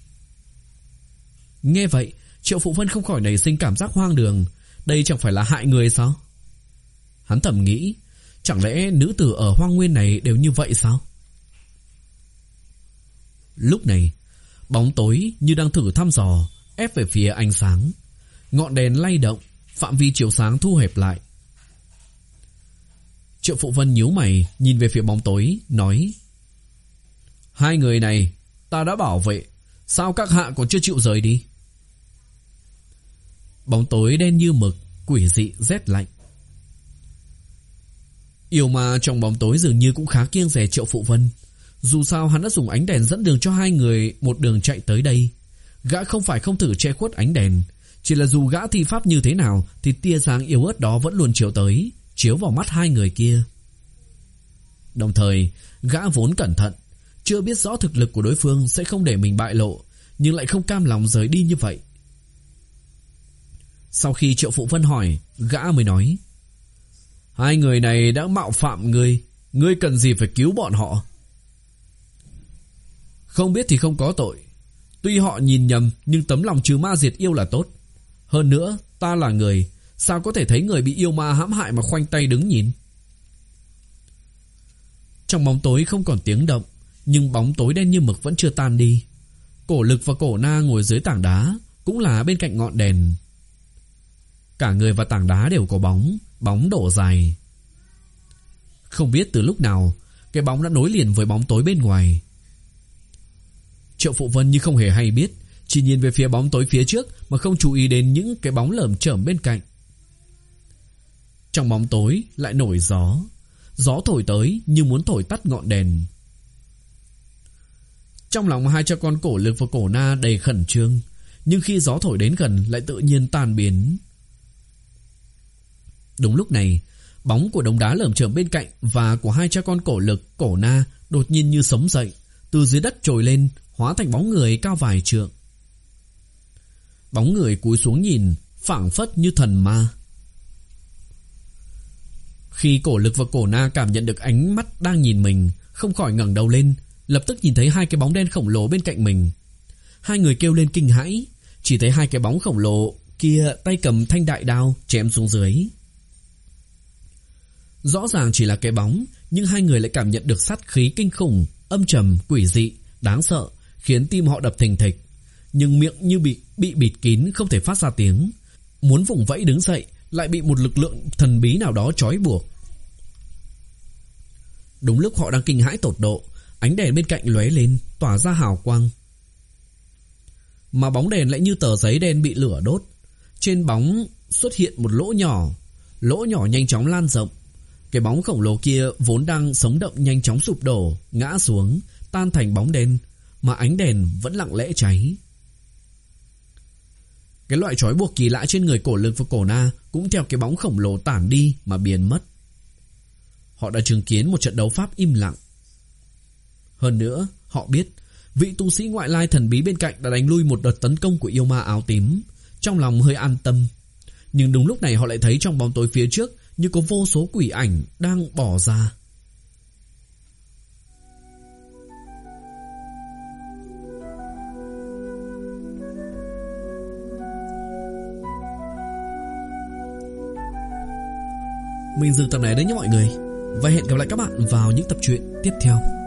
Nghe vậy, Triệu Phụ Vân không khỏi nảy sinh cảm giác hoang đường. Đây chẳng phải là hại người sao? Hắn thầm nghĩ, chẳng lẽ nữ tử ở hoang nguyên này đều như vậy sao? Lúc này, bóng tối như đang thử thăm dò, ép về phía ánh sáng. Ngọn đèn lay động, phạm vi chiếu sáng thu hẹp lại. Triệu Phụ Vân nhíu mày, nhìn về phía bóng tối, nói: "Hai người này ta đã bảo vệ, sao các hạ còn chưa chịu rời đi?" Bóng tối đen như mực, quỷ dị rét lạnh. Yêu ma trong bóng tối dường như cũng khá kiêng dè Triệu Phụ Vân. Dù sao hắn đã dùng ánh đèn dẫn đường cho hai người một đường chạy tới đây. Gã không phải không thử che khuất ánh đèn, chỉ là dù gã thi pháp như thế nào thì tia sáng yếu ớt đó vẫn luôn chiếu tới, chiếu vào mắt hai người kia. Đồng thời, gã vốn cẩn thận, chưa biết rõ thực lực của đối phương sẽ không để mình bại lộ, nhưng lại không cam lòng rời đi như vậy. Sau khi Triệu Phụ Vân hỏi, gã mới nói: "Hai người này đã mạo phạm ngươi, ngươi cần gì phải cứu bọn họ?" "Không biết thì không có tội. Tuy họ nhìn nhầm, nhưng tấm lòng trừ ma diệt yêu là tốt. Hơn nữa, ta là người, sao có thể thấy người bị yêu ma hãm hại mà khoanh tay đứng nhìn?" Trong bóng tối không còn tiếng động, nhưng bóng tối đen như mực vẫn chưa tan đi. Cổ Lực và Cổ Na ngồi dưới tảng đá, cũng là bên cạnh ngọn đèn. Cả người và tảng đá đều có bóng, bóng đổ dài. Không biết từ lúc nào, cái bóng đã nối liền với bóng tối bên ngoài. Triệu Phụ Vân như không hề hay biết, chỉ nhìn về phía bóng tối phía trước mà không chú ý đến những cái bóng lởm chởm bên cạnh. Trong bóng tối lại nổi gió, gió thổi tới như muốn thổi tắt ngọn đèn. Trong lòng hai cha con Cổ Lực và Cổ Na đầy khẩn trương, nhưng khi gió thổi đến gần lại tự nhiên tan biến. Đúng lúc này, bóng của đống đá lởm chởm bên cạnh và của hai cha con Cổ Lực, Cổ Na đột nhiên như sống dậy, từ dưới đất trồi lên, hóa thành bóng người cao vài trượng. Bóng người cúi xuống nhìn, phảng phất như thần ma. Khi Cổ Lực và Cổ Na cảm nhận được ánh mắt đang nhìn mình, không khỏi ngẩng đầu lên, lập tức nhìn thấy hai cái bóng đen khổng lồ bên cạnh mình. Hai người kêu lên kinh hãi, chỉ thấy hai cái bóng khổng lồ kia tay cầm thanh đại đao chém xuống dưới. Rõ ràng chỉ là cái bóng, nhưng hai người lại cảm nhận được sát khí kinh khủng, âm trầm, quỷ dị, đáng sợ, khiến tim họ đập thình thịch, nhưng miệng như bị bị bịt kín, không thể phát ra tiếng. Muốn vùng vẫy đứng dậy, lại bị một lực lượng thần bí nào đó trói buộc. Đúng lúc họ đang kinh hãi tột độ, ánh đèn bên cạnh lóe lên, tỏa ra hào quang. Mà bóng đèn lại như tờ giấy đen bị lửa đốt. Trên bóng xuất hiện một lỗ nhỏ, lỗ nhỏ nhanh chóng lan rộng. Cái bóng khổng lồ kia vốn đang sống động nhanh chóng sụp đổ, ngã xuống, tan thành bóng đen, mà ánh đèn vẫn lặng lẽ cháy. Cái loại trói buộc kỳ lạ trên người Cổ Lực và Cổ Na cũng theo cái bóng khổng lồ tản đi mà biến mất. Họ đã chứng kiến một trận đấu pháp im lặng. Hơn nữa, họ biết vị tu sĩ ngoại lai thần bí bên cạnh đã đánh lui một đợt tấn công của yêu ma áo tím. Trong lòng hơi an tâm. Nhưng đúng lúc này họ lại thấy trong bóng tối phía trước như có vô số quỷ ảnh đang bỏ ra. Mình dừng tập này đấy nhé mọi người, và hẹn gặp lại các bạn vào những tập truyện tiếp theo.